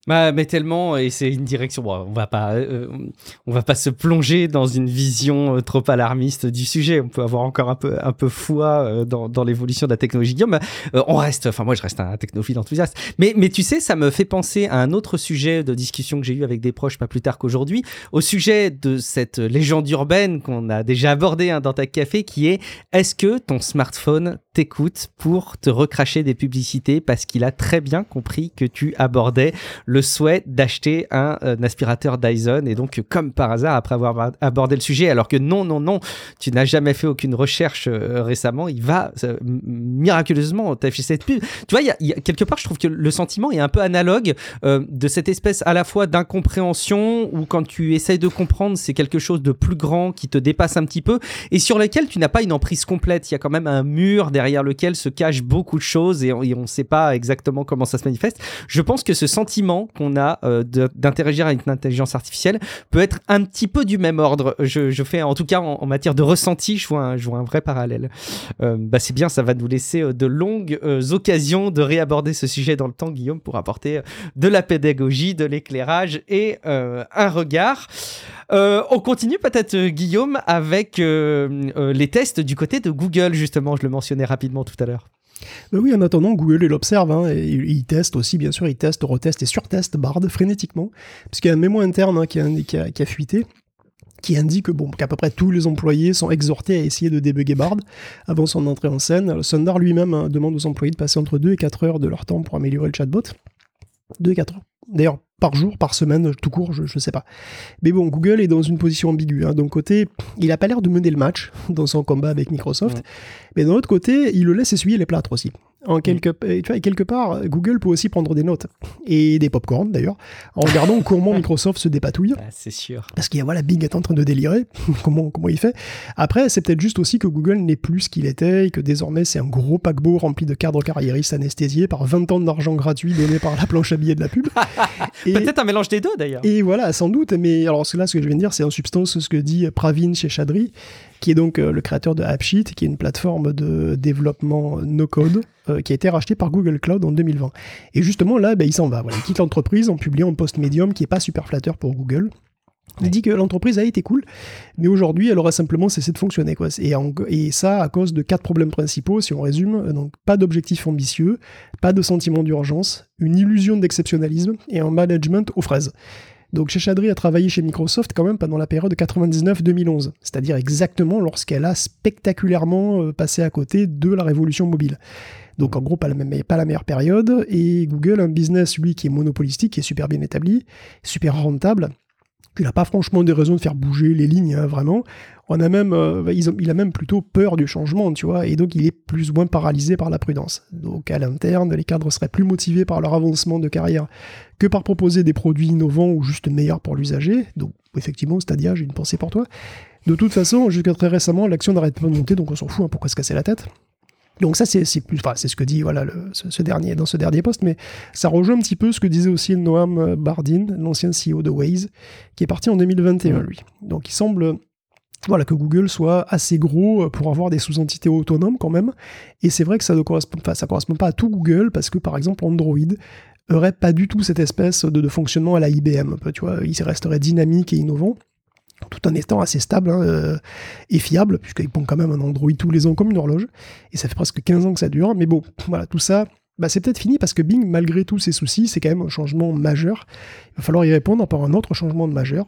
Bah, mais tellement, et c'est une direction. Bon, on va pas, euh, on va pas se plonger dans une vision euh, trop alarmiste du sujet. On peut avoir encore un peu, un peu foi euh, dans, dans l'évolution de la technologie. Guillaume, euh, on reste, enfin moi je reste un technophile enthousiaste. Mais, mais tu sais, ça me fait penser à un autre sujet de discussion que j'ai eu avec des proches pas plus tard qu'aujourd'hui, au sujet de cette légende urbaine qu'on a déjà abordée hein, dans ta café, qui est est-ce que ton smartphone t'écoute pour te recracher des publicités parce qu'il a très bien compris que tu abordais le souhait d'acheter un, un aspirateur Dyson et donc comme par hasard après avoir abordé le sujet alors que non non non tu n'as jamais fait aucune recherche euh, récemment, il va euh, miraculeusement t'afficher cette pub. Tu vois, il y, y a quelque part je trouve que le sentiment est un peu analogue euh, de cette espèce à la fois d'incompréhension où quand tu essayes de comprendre c'est quelque chose de plus grand qui te dépasse un petit peu et sur lequel tu n'as pas une emprise complète. Il y a quand même un mur derrière derrière lequel se cachent beaucoup de choses et on ne sait pas exactement comment ça se manifeste. Je pense que ce sentiment qu'on a euh, de, d'interagir avec une intelligence artificielle peut être un petit peu du même ordre. Je, je fais, en tout cas, en, en matière de ressenti, je vois un, je vois un vrai parallèle. Euh, bah c'est bien, ça va nous laisser euh, de longues euh, occasions de réaborder ce sujet dans le temps, Guillaume, pour apporter euh, de la pédagogie, de l'éclairage et euh, un regard. Euh, on continue peut-être, euh, Guillaume, avec euh, euh, les tests du côté de Google, justement. Je le mentionnais rapidement tout à l'heure. Ben oui, en attendant, Google, il observe, hein, et il teste aussi, bien sûr, il teste, reteste et surteste Bard frénétiquement, puisqu'il y a un mémo interne hein, qui, a, qui, a, qui a fuité, qui indique bon, qu'à peu près tous les employés sont exhortés à essayer de débugger Bard avant son entrée en scène. Sundar lui-même hein, demande aux employés de passer entre deux et quatre heures de leur temps pour améliorer le chatbot. deux et quatre heures. D'ailleurs, par jour, par semaine, tout court, je ne sais pas. Mais bon, Google est dans une position ambiguë. Hein. D'un côté, il n'a pas l'air de mener le match dans son combat avec Microsoft, ouais. Mais d'un autre côté, il le laisse essuyer les plâtres aussi. En quelque, tu vois, quelque part, Google peut aussi prendre des notes, et des pop-corn d'ailleurs, en regardant comment Microsoft se dépatouille. Ah, c'est sûr. Parce qu'il y a, voilà, Bing est en train de délirer, comment, comment il fait. Après, c'est peut-être juste aussi que Google n'est plus ce qu'il était, et que désormais c'est un gros paquebot rempli de cadres carriéristes anesthésiés par vingt ans d'argent gratuit donné par la planche à billets de la pub. Et, peut-être un mélange des deux d'ailleurs. Et voilà, sans doute, mais alors là, ce que je viens de dire, c'est en substance ce que dit Pravin Sheshadri, qui est donc euh, le créateur de AppSheet, qui est une plateforme de développement no-code, euh, qui a été rachetée par Google Cloud en deux mille vingt. Et justement, là, ben, il s'en va. Voilà, il quitte l'entreprise en publiant un post Medium qui n'est pas super flatteur pour Google. Il ouais. dit que l'entreprise a été cool, mais aujourd'hui, elle aurait simplement cessé de fonctionner, quoi. Et, en, et ça à cause de quatre problèmes principaux, si on résume. Donc, pas d'objectif ambitieux, pas de sentiment d'urgence, une illusion d'exceptionnalisme et un management aux fraises. Donc Sheshadri a travaillé chez Microsoft quand même pendant la période de quatre-vingt-dix-neuf deux mille onze, c'est-à-dire exactement lorsqu'elle a spectaculairement passé à côté de la révolution mobile. Donc en gros, pas la, même, pas la meilleure période, et Google, un business, lui, qui est monopolistique, qui est super bien établi, super rentable, il n'a pas franchement des raisons de faire bouger les lignes, hein, vraiment. On a même, euh, ils ont, il a même plutôt peur du changement, tu vois, et donc il est plus ou moins paralysé par la prudence. Donc à l'interne, les cadres seraient plus motivés par leur avancement de carrière que par proposer des produits innovants ou juste meilleurs pour l'usager. Donc effectivement, Stadia, j'ai une pensée pour toi. De toute façon, jusqu'à très récemment, l'action n'arrête pas de monter, donc on s'en fout, hein, pourquoi se casser la tête ? Donc ça, c'est, c'est, plus, enfin, c'est ce que dit voilà, le, ce, ce dernier, dans ce dernier post, mais ça rejoint un petit peu ce que disait aussi Noam Bardin, l'ancien C E O de Waze, qui est parti en deux mille vingt et un, lui. Donc il semble voilà, que Google soit assez gros pour avoir des sous-entités autonomes quand même, et c'est vrai que ça ne correspond, enfin, ça correspond pas à tout Google, parce que par exemple Android aurait pas du tout cette espèce de, de fonctionnement à la I B M, un peu, tu vois, il resterait dynamique et innovant, tout en étant assez stable hein, euh, et fiable, puisqu'ils pondent quand même un Android tous les ans comme une horloge, et ça fait presque quinze ans que ça dure, mais bon, voilà, tout ça, bah, c'est peut-être fini, parce que Bing, malgré tous ses soucis, c'est quand même un changement majeur, il va falloir y répondre par un autre changement de majeur,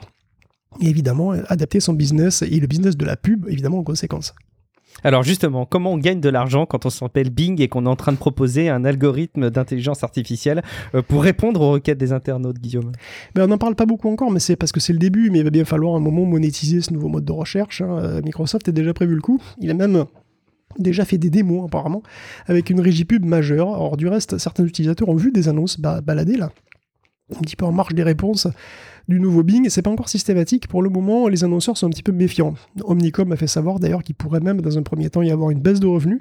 et évidemment, adapter son business, et le business de la pub, évidemment, en conséquence. Alors justement, comment on gagne de l'argent quand on s'appelle Bing et qu'on est en train de proposer un algorithme d'intelligence artificielle pour répondre aux requêtes des internautes, Guillaume ? Ben, on n'en parle pas beaucoup encore, mais c'est parce que c'est le début, mais il va bien falloir un moment monétiser ce nouveau mode de recherche. Hein. Microsoft a déjà prévu le coup, il a même déjà fait des démos apparemment, avec une régie pub majeure. Or du reste, certains utilisateurs ont vu des annonces ba- balader là, un petit peu en marge des réponses du nouveau Bing, et c'est pas encore systématique. Pour le moment, les annonceurs sont un petit peu méfiants. Omnicom a fait savoir d'ailleurs qu'il pourrait même, dans un premier temps, y avoir une baisse de revenus.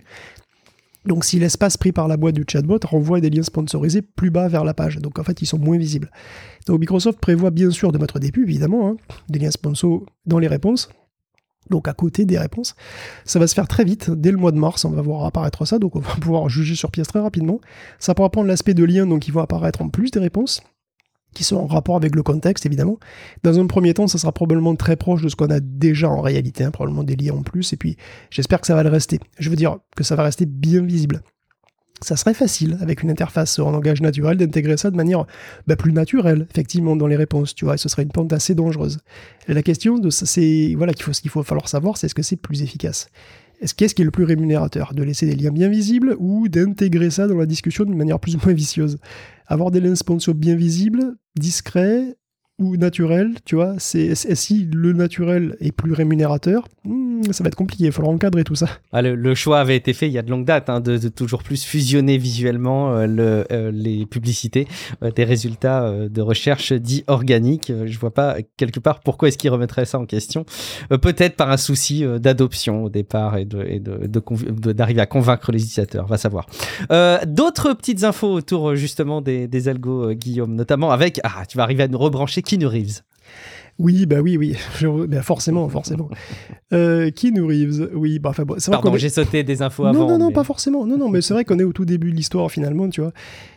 Donc si l'espace pris par la boîte du chatbot renvoie des liens sponsorisés plus bas vers la page, donc en fait ils sont moins visibles. Donc Microsoft prévoit bien sûr de mettre des pubs, évidemment, hein, des liens sponsors dans les réponses, donc à côté des réponses. Ça va se faire très vite, dès le mois de mars, on va voir apparaître ça, donc on va pouvoir juger sur pièce très rapidement. Ça pourra prendre l'aspect de liens, donc ils vont apparaître en plus des réponses. qui sont en rapport avec le contexte, évidemment. Dans un premier temps, ça sera probablement très proche de ce qu'on a déjà en réalité, hein, probablement des liens en plus, et puis j'espère que ça va le rester. Je veux dire que ça va rester bien visible. Ça serait facile, avec une interface en langage naturel, d'intégrer ça de manière bah, plus naturelle, effectivement, dans les réponses, tu vois, et ce serait une pente assez dangereuse. Et la question, de ça, c'est, voilà, qu'il faut, ce qu'il faut falloir savoir, c'est est-ce que c'est plus efficace ? Est-ce qu'est-ce qui est le plus rémunérateur ? De laisser des liens bien visibles ou d'intégrer ça dans la discussion d'une manière plus ou moins vicieuse ? Avoir des liens sponsors bien visibles, discrets ou naturels, tu vois, c'est, c'est, si le naturel est plus rémunérateur, hmm, ça va être compliqué, il faudra encadrer tout ça. Ah, le, le choix avait été fait il y a de longue date, hein, de, de toujours plus fusionner visuellement euh, le, euh, les publicités, euh, des résultats euh, de recherche dits organiques. Euh, je vois pas quelque part pourquoi est-ce qu'ils remettraient ça en question. Euh, peut-être par un souci euh, d'adoption au départ et, de, et de, de, de, d'arriver à convaincre les utilisateurs, va savoir. Euh, d'autres petites infos autour justement des, des algos, euh, Guillaume, notamment avec, ah, tu vas arriver à nous rebrancher Keanu Reeves. Oui, bah oui, oui, Je, bah forcément, forcément. Euh, Keanu Reeves, oui, bah enfin bon, c'est vrai Pardon, qu'on est... j'ai sauté des infos non, avant. Non, non, non, mais... pas forcément. Non, non, mais c'est vrai qu'on est au tout début de l'histoire finalement, tu vois.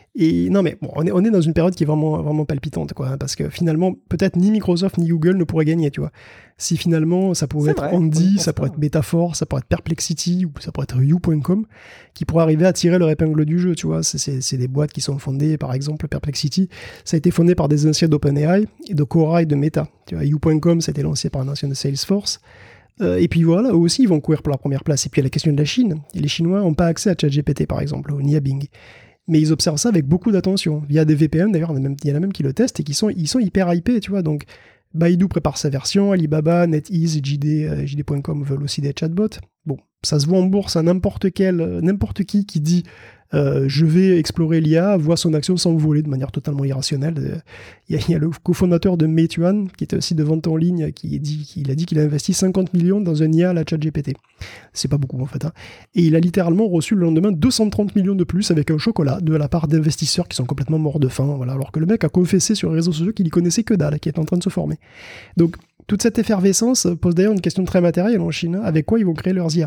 Et non, mais bon, on est, on est dans une période qui est vraiment, vraiment palpitante, quoi, hein, parce que finalement, peut-être ni Microsoft ni Google ne pourraient gagner, tu vois. Si finalement, ça pourrait c'est être vrai, Andy, ça pourrait être Metaphor, ça pourrait être Perplexity, ou ça pourrait être You point com, qui pourraient arriver à tirer leur épingle du jeu, tu vois. C'est, c'est, c'est des boîtes qui sont fondées, par exemple, Perplexity, ça a été fondé par des anciens d'OpenAI et de Quora et de Meta. Tu vois, You point com, ça a été lancé par un ancien de Salesforce. Euh, et puis voilà, eux aussi, ils vont courir pour la première place. Et puis il y a la question de la Chine. Et les Chinois n'ont pas accès à ChatGPT, par exemple, ni à Bing. Mais ils observent ça avec beaucoup d'attention, via des V P N, d'ailleurs, il y en a même qui le testent et qui sont, ils sont hyper hypés, tu vois, donc Baidu prépare sa version, Alibaba, NetEase, J D, euh, J D point com veulent aussi des chatbots. Bon, ça se voit en bourse à n'importe quel, euh, n'importe qui qui dit euh, je vais explorer l'I A, voit son action s'envoler de manière totalement irrationnelle. Il y, y a le cofondateur de Meituan, qui était aussi de vente en ligne, qui dit, qui, il a dit qu'il a investi cinquante millions dans un I A à la ChatGPT. C'est pas beaucoup en fait. Hein. Et il a littéralement reçu le lendemain deux cent trente millions de plus avec un chocolat de la part d'investisseurs qui sont complètement morts de faim. Voilà, alors que le mec a confessé sur les réseaux sociaux qu'il y connaissait que dalle, qui est en train de se former. Donc toute cette effervescence pose d'ailleurs une question très matérielle en Chine. Avec quoi ils vont créer leurs I A ?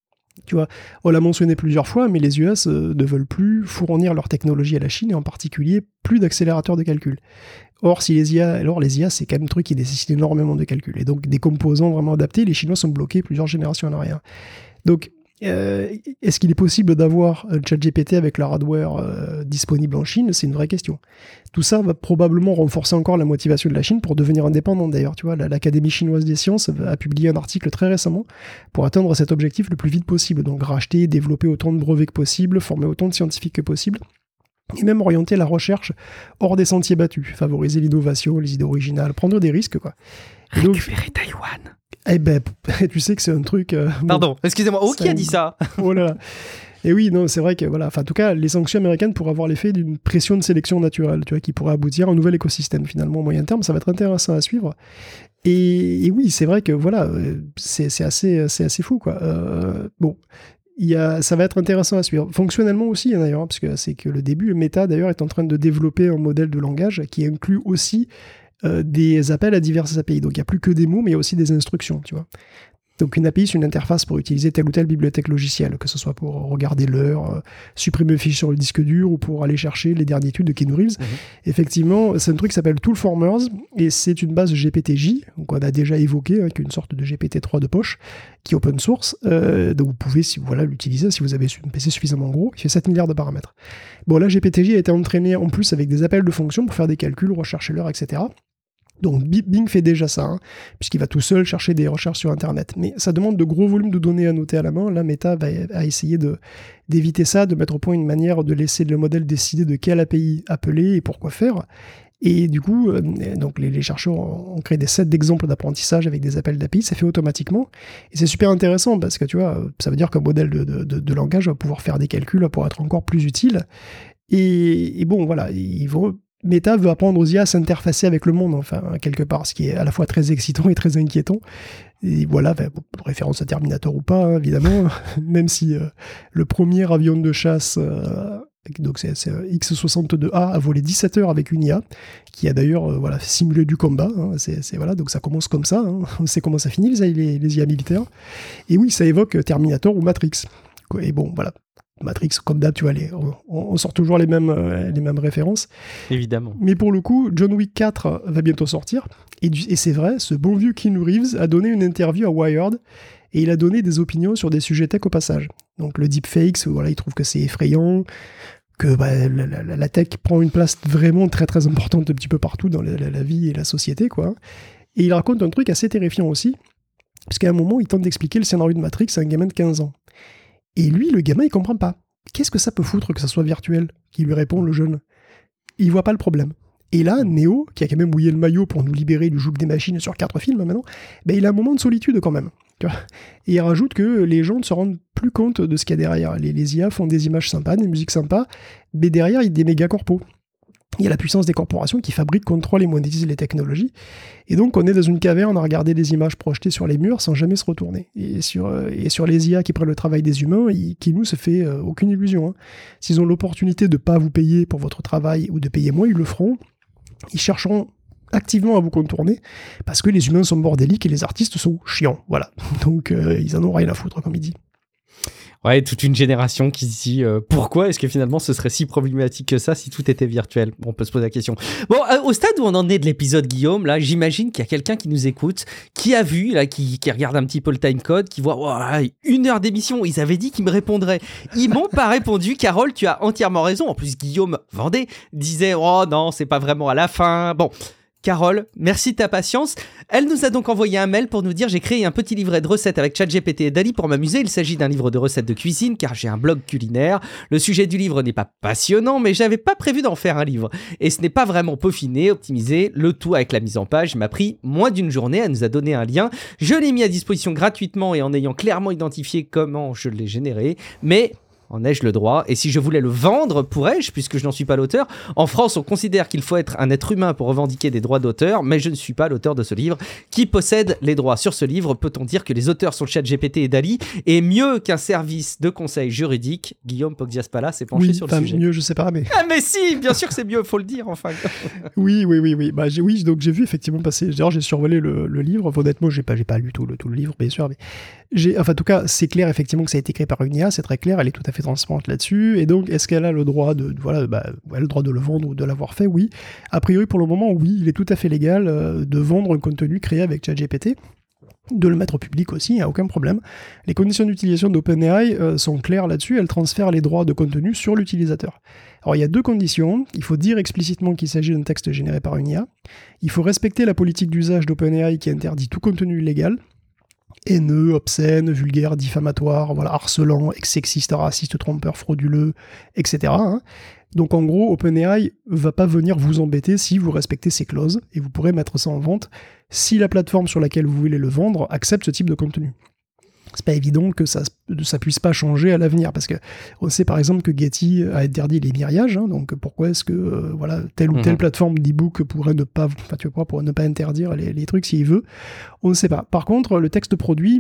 Tu vois, on l'a mentionné plusieurs fois, mais les U S euh, ne veulent plus fournir leur technologie à la Chine, et en particulier plus d'accélérateurs de calcul. Or, si les I A, alors les I A, c'est quand même un truc qui nécessite énormément de calcul. Et donc, des composants vraiment adaptés, les Chinois sont bloqués plusieurs générations en arrière. Donc, euh, est-ce qu'il est possible d'avoir un ChatGPT avec leur hardware euh, disponible en Chine ? C'est une vraie question. Tout ça va probablement renforcer encore la motivation de la Chine pour devenir indépendante d'ailleurs. Tu vois, l'Académie chinoise des sciences a publié un article très récemment pour atteindre cet objectif le plus vite possible. Donc racheter, développer autant de brevets que possible, former autant de scientifiques que possible. Et même orienter la recherche hors des sentiers battus, favoriser l'innovation, les idées originales, prendre des risques, quoi. Et récupérer donc, Taïwan. Eh ben, tu sais que c'est un truc... Euh, Pardon, bon, excusez-moi, oh, qui a dit ça ? Oh là là. Et oui, non, c'est vrai que, voilà, enfin, en tout cas, les sanctions américaines pourraient avoir l'effet d'une pression de sélection naturelle, tu vois, qui pourrait aboutir à un nouvel écosystème, finalement, au moyen terme. Ça va être intéressant à suivre. Et, et oui, c'est vrai que, voilà, c'est, c'est, assez, c'est assez fou, quoi. Euh, bon... Il y a, ça va être intéressant à suivre. Fonctionnellement aussi, d'ailleurs, hein, parce que c'est que le début, Meta, d'ailleurs, est en train de développer un modèle de langage qui inclut aussi euh, des appels à diverses A P I. Donc, il n'y a plus que des mots, mais il y a aussi des instructions, tu vois. Donc, une A P I, c'est une interface pour utiliser telle ou telle bibliothèque logicielle, que ce soit pour regarder l'heure, euh, supprimer un fichier sur le disque dur ou pour aller chercher les dernières études de Keanu Reeves. Mmh. Effectivement, c'est un truc qui s'appelle Toolformers et c'est une base G P T J, qu'on a déjà évoqué, hein, qui est une sorte de G P T trois de poche, qui est open source. Euh, donc, vous pouvez si, voilà, l'utiliser si vous avez un P C suffisamment gros. Il fait sept milliards de paramètres. Bon, là, G P T J a été entraîné en plus avec des appels de fonctions pour faire des calculs, rechercher l'heure, et cetera. Donc Bing fait déjà ça, hein, puisqu'il va tout seul chercher des recherches sur Internet. Mais ça demande de gros volumes de données à noter à la main. Là, Meta va, va essayer de, d'éviter ça, de mettre au point une manière de laisser le modèle décider de quelle A P I appeler et pourquoi faire. Et du coup, euh, donc les, les chercheurs ont créé des sets d'exemples d'apprentissage avec des appels d'A P I, ça fait automatiquement. Et c'est super intéressant parce que tu vois, ça veut dire qu'un modèle de, de, de, de langage va pouvoir faire des calculs, va pouvoir être encore plus utile. Et, et bon, voilà, ils vont... Meta veut apprendre aux I A à s'interfacer avec le monde, enfin, quelque part, ce qui est à la fois très excitant et très inquiétant. Et voilà, ben, référence à Terminator ou pas, hein, évidemment, même si euh, le premier avion de chasse, euh, donc c'est, c'est X soixante-deux A, a volé dix-sept heures avec une I A, qui a d'ailleurs euh, voilà, simulé du combat. Hein, c'est, c'est, voilà, donc ça commence comme ça, hein, on sait comment ça finit, les, les, les I A militaires. Et oui, ça évoque Terminator ou Matrix. Et bon, voilà. Matrix, comme d'hab, tu vois, les, on, on sort toujours les mêmes, euh, les mêmes références. Évidemment. Mais pour le coup, John Wick quatre va bientôt sortir. Et, du, et c'est vrai, ce bon vieux Keanu Reeves a donné une interview à Wired et il a donné des opinions sur des sujets tech au passage. Donc le deepfakes, voilà, il trouve que c'est effrayant, que bah, la, la, la tech prend une place vraiment très très importante un petit peu partout dans la, la, la vie et la société, quoi. Et il raconte un truc assez terrifiant aussi, parce qu'à un moment, il tente d'expliquer le scénario de Matrix à un gamin de quinze ans. Et lui, le gamin, il comprend pas. Qu'est-ce que ça peut foutre que ça soit virtuel? Qui lui répond le jeune. Il voit pas le problème. Et là, Neo, qui a quand même mouillé le maillot pour nous libérer du joug des machines sur quatre films maintenant, ben il a un moment de solitude quand même. Tu vois, et il rajoute que les gens ne se rendent plus compte de ce qu'il y a derrière. Les, les I A font des images sympas, des musiques sympas, mais derrière, il y a des méga corpos. Il y a la puissance des corporations qui fabriquent, contrôlent et monétisent les technologies. Et donc, on est dans une caverne à regarder des images projetées sur les murs sans jamais se retourner. Et sur, euh, et sur les I A qui prennent le travail des humains, il, qui nous se fait euh, aucune illusion. Hein. S'ils ont l'opportunité de ne pas vous payer pour votre travail ou de payer moins, ils le feront. Ils chercheront activement à vous contourner parce que les humains sont bordéliques et les artistes sont chiants. Voilà. Donc, euh, ils en ont rien à foutre, comme il dit. Ouais, toute une génération qui se dit euh, pourquoi est-ce que finalement ce serait si problématique que ça si tout était virtuel? On peut se poser la question. Bon, euh, au stade où on en est de l'épisode, Guillaume, là, j'imagine qu'il y a quelqu'un qui nous écoute, qui a vu, là, qui, qui regarde un petit peu le timecode, qui voit wow, une heure d'émission. Ils avaient dit qu'ils me répondraient. Ils m'ont pas répondu. Carole, tu as entièrement raison. En plus, Guillaume Vendée disait oh non, c'est pas vraiment à la fin. Bon. Carole, merci de ta patience. Elle nous a donc envoyé un mail pour nous dire « J'ai créé un petit livret de recettes avec ChatGPT et Dall-E pour m'amuser. Il s'agit d'un livre de recettes de cuisine car j'ai un blog culinaire. Le sujet du livre n'est pas passionnant, mais j'avais pas prévu d'en faire un livre. Et ce n'est pas vraiment peaufiné, optimisé. Le tout avec la mise en page m'a pris moins d'une journée. Elle nous a donné un lien. Je l'ai mis à disposition gratuitement et en ayant clairement identifié comment je l'ai généré. Mais... en ai-je le droit? Et si je voulais le vendre, pourrais-je, puisque je n'en suis pas l'auteur? En France, on considère qu'il faut être un être humain pour revendiquer des droits d'auteur, mais je ne suis pas l'auteur de ce livre. Qui possède les droits sur ce livre? Peut-on dire que les auteurs sont ChatGPT et Dall-E et mieux qu'un service de conseil juridique? Guillaume Poggiaspala s'est penché oui, sur le sujet. Mieux, je sais pas, mais... Ah mais si, bien sûr que c'est mieux, faut le dire, enfin. oui, oui, oui, oui. Bah, j'ai, oui, donc j'ai vu effectivement passer... D'ailleurs, j'ai survolé le, le livre. Honnêtement, j'ai pas, j'ai pas lu tout le, tout le livre, bien sûr, mais... J'ai, enfin, en tout cas, c'est clair effectivement que ça a été créé par une I A, c'est très clair, elle est tout à fait transparente là-dessus. Et donc, est-ce qu'elle a le droit de, voilà, bah, elle a le droit de le vendre ou de l'avoir fait? Oui. A priori, pour le moment, oui, il est tout à fait légal euh, de vendre un contenu créé avec ChatGPT, de le mettre au public aussi, il n'y a aucun problème. Les conditions d'utilisation d'OpenAI euh, sont claires là-dessus, elles transfèrent les droits de contenu sur l'utilisateur. Alors, il y a deux conditions. Il faut dire explicitement qu'il s'agit d'un texte généré par une I A. Il faut respecter la politique d'usage d'OpenAI qui interdit tout contenu illégal. Haineux, obscène, vulgaire, diffamatoire, voilà, harcelant, sexiste, raciste, trompeur, frauduleux, et cetera. Hein. Donc en gros, OpenAI va pas venir vous embêter si vous respectez ces clauses, et vous pourrez mettre ça en vente si la plateforme sur laquelle vous voulez le vendre accepte ce type de contenu. C'est pas évident que ça, ça puisse pas changer à l'avenir, parce que on sait par exemple que Getty a interdit les miriages, hein, donc pourquoi est-ce que euh, voilà, telle ou telle mmh. plateforme d'e-book pourrait ne pas, enfin, tu vois, pourrait ne pas interdire les, les trucs s'il veut, on ne sait pas. Par contre, le texte produit